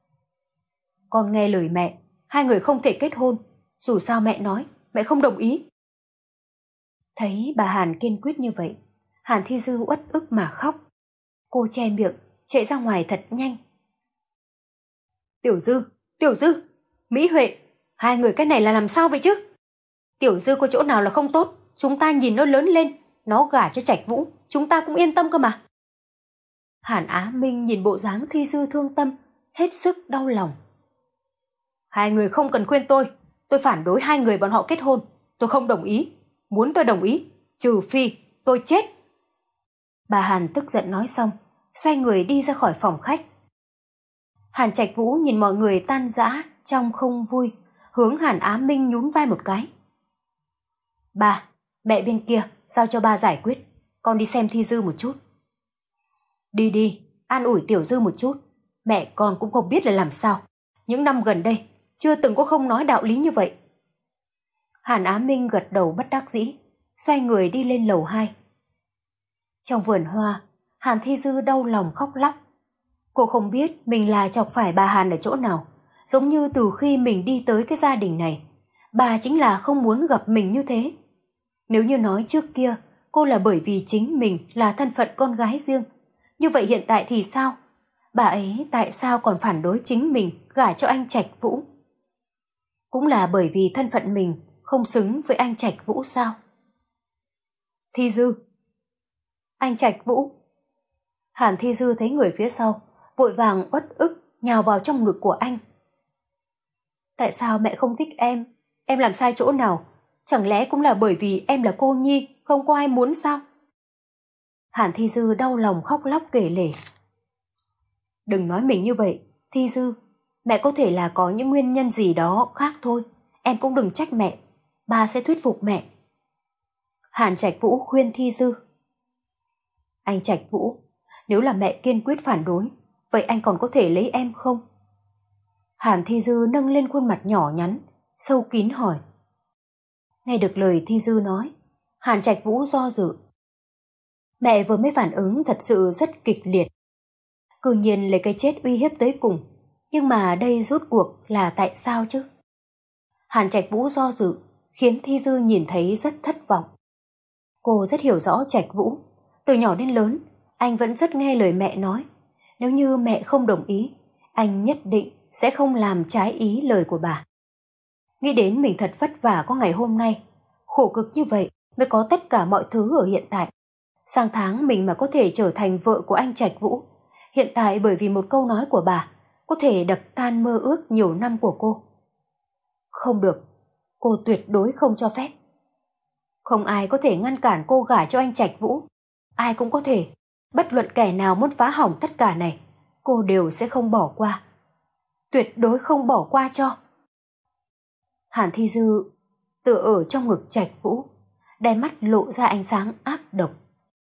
Con nghe lời mẹ, hai người không thể kết hôn. Dù sao mẹ nói, mẹ không đồng ý. Thấy bà Hàn kiên quyết như vậy, Hàn Thi Dư uất ức mà khóc. Cô che miệng, chạy ra ngoài thật nhanh. Tiểu Dư, Tiểu Dư, Mỹ Huệ, hai người cái này là làm sao vậy chứ? Tiểu Dư có chỗ nào là không tốt, chúng ta nhìn nó lớn lên, nó gả cho Trạch Vũ, chúng ta cũng yên tâm cơ mà. Hàn Á Minh nhìn bộ dáng Thi Dư thương tâm, hết sức đau lòng. Hai người không cần khuyên tôi, tôi phản đối hai người bọn họ kết hôn, tôi không đồng ý. Muốn tôi đồng ý, trừ phi tôi chết. Bà Hàn tức giận nói xong, xoay người đi ra khỏi phòng khách. Hàn Trạch Vũ nhìn mọi người tan rã trong không vui, hướng Hàn Á Minh nhún vai một cái. Bà, mẹ bên kia, giao cho ba giải quyết, con đi xem Thi Dư một chút. Đi đi, an ủi Tiểu Dư một chút, mẹ con cũng không biết là làm sao. Những năm gần đây, chưa từng có không nói đạo lý như vậy. Hàn Á Minh gật đầu bất đắc dĩ, xoay người đi lên lầu hai. Trong vườn hoa, Hàn Thi Dư đau lòng khóc lóc. Cô không biết mình là chọc phải bà Hàn ở chỗ nào, giống như từ khi mình đi tới cái gia đình này, bà chính là không muốn gặp mình như thế. Nếu như nói trước kia cô là bởi vì chính mình là thân phận con gái riêng, như vậy hiện tại thì sao? Bà ấy tại sao còn phản đối chính mình gả cho anh Trạch Vũ? Cũng là bởi vì thân phận mình không xứng với anh Trạch Vũ sao? Thi Dư, anh Trạch Vũ. Hàn Thi Dư thấy người phía sau, vội vàng uất ức nhào vào trong ngực của anh. Tại sao mẹ không thích em? Em làm sai chỗ nào? Chẳng lẽ cũng là bởi vì em là cô nhi, không có ai muốn sao? Hàn Thi Dư đau lòng khóc lóc kể lể. Đừng nói mình như vậy, Thi Dư. Mẹ có thể là có những nguyên nhân gì đó khác thôi. Em cũng đừng trách mẹ. Ba sẽ thuyết phục mẹ. Hàn Trạch Vũ khuyên Thi Dư. Anh Trạch Vũ, nếu là mẹ kiên quyết phản đối, vậy anh còn có thể lấy em không? Hàn Thi Dư nâng lên khuôn mặt nhỏ nhắn, sâu kín hỏi. Nghe được lời Thi Dư nói, Hàn Trạch Vũ do dự. Mẹ vừa mới phản ứng thật sự rất kịch liệt. Cư nhiên lấy cái chết uy hiếp tới cùng, nhưng mà đây rốt cuộc là tại sao chứ? Hàn Trạch Vũ do dự, khiến Thi Dư nhìn thấy rất thất vọng. Cô rất hiểu rõ Trạch Vũ, từ nhỏ đến lớn, anh vẫn rất nghe lời mẹ nói. Nếu như mẹ không đồng ý, anh nhất định sẽ không làm trái ý lời của bà. Nghĩ đến mình thật vất vả có ngày hôm nay, khổ cực như vậy mới có tất cả mọi thứ ở hiện tại. Sang tháng mình mà có thể trở thành vợ của anh Trạch Vũ, hiện tại bởi vì một câu nói của bà, có thể đập tan mơ ước nhiều năm của cô. Không được, cô tuyệt đối không cho phép. Không ai có thể ngăn cản cô gả cho anh Trạch Vũ. Ai cũng có thể, bất luận kẻ nào muốn phá hỏng tất cả này, cô đều sẽ không bỏ qua. Tuyệt đối không bỏ qua cho. Hàn Thi Dư tựa ở trong ngực Trạch Vũ, đáy mắt lộ ra ánh sáng ác độc.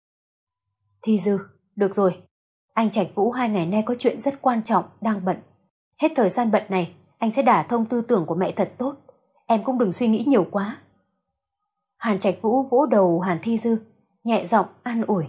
Thi Dư, được rồi, anh Trạch Vũ hai ngày nay có chuyện rất quan trọng, đang bận. Hết thời gian bận này, anh sẽ đả thông tư tưởng của mẹ thật tốt. Em cũng đừng suy nghĩ nhiều quá. Hàn Trạch Vũ vỗ đầu Hàn Thi Dư, nhẹ giọng an ủi.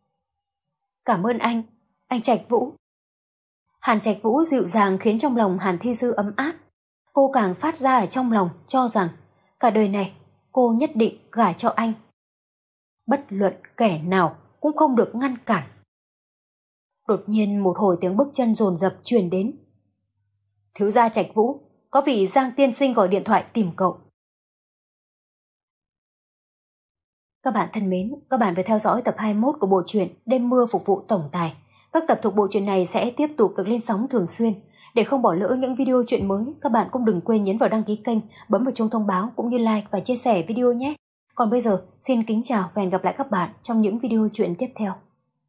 Cảm ơn anh, anh Trạch Vũ. Hàn Trạch Vũ dịu dàng khiến trong lòng Hàn Thi Dư ấm áp. Cô càng phát ra ở trong lòng cho rằng cả đời này cô nhất định gả cho anh. Bất luận kẻ nào cũng không được ngăn cản. Đột nhiên một hồi tiếng bước chân dồn dập truyền đến. Thiếu gia Trạch Vũ, có vị Giang tiên sinh gọi điện thoại tìm cậu. Các bạn thân mến, các bạn vừa theo dõi tập hai mươi mốt của bộ truyện Đêm mưa phục vụ tổng tài. Các tập thuộc bộ truyện này sẽ tiếp tục được lên sóng thường xuyên. Để không bỏ lỡ những video truyện mới, các bạn cũng đừng quên nhấn vào đăng ký kênh, bấm vào chuông thông báo cũng như like và chia sẻ video nhé. Còn bây giờ, xin kính chào và hẹn gặp lại các bạn trong những video truyện tiếp theo.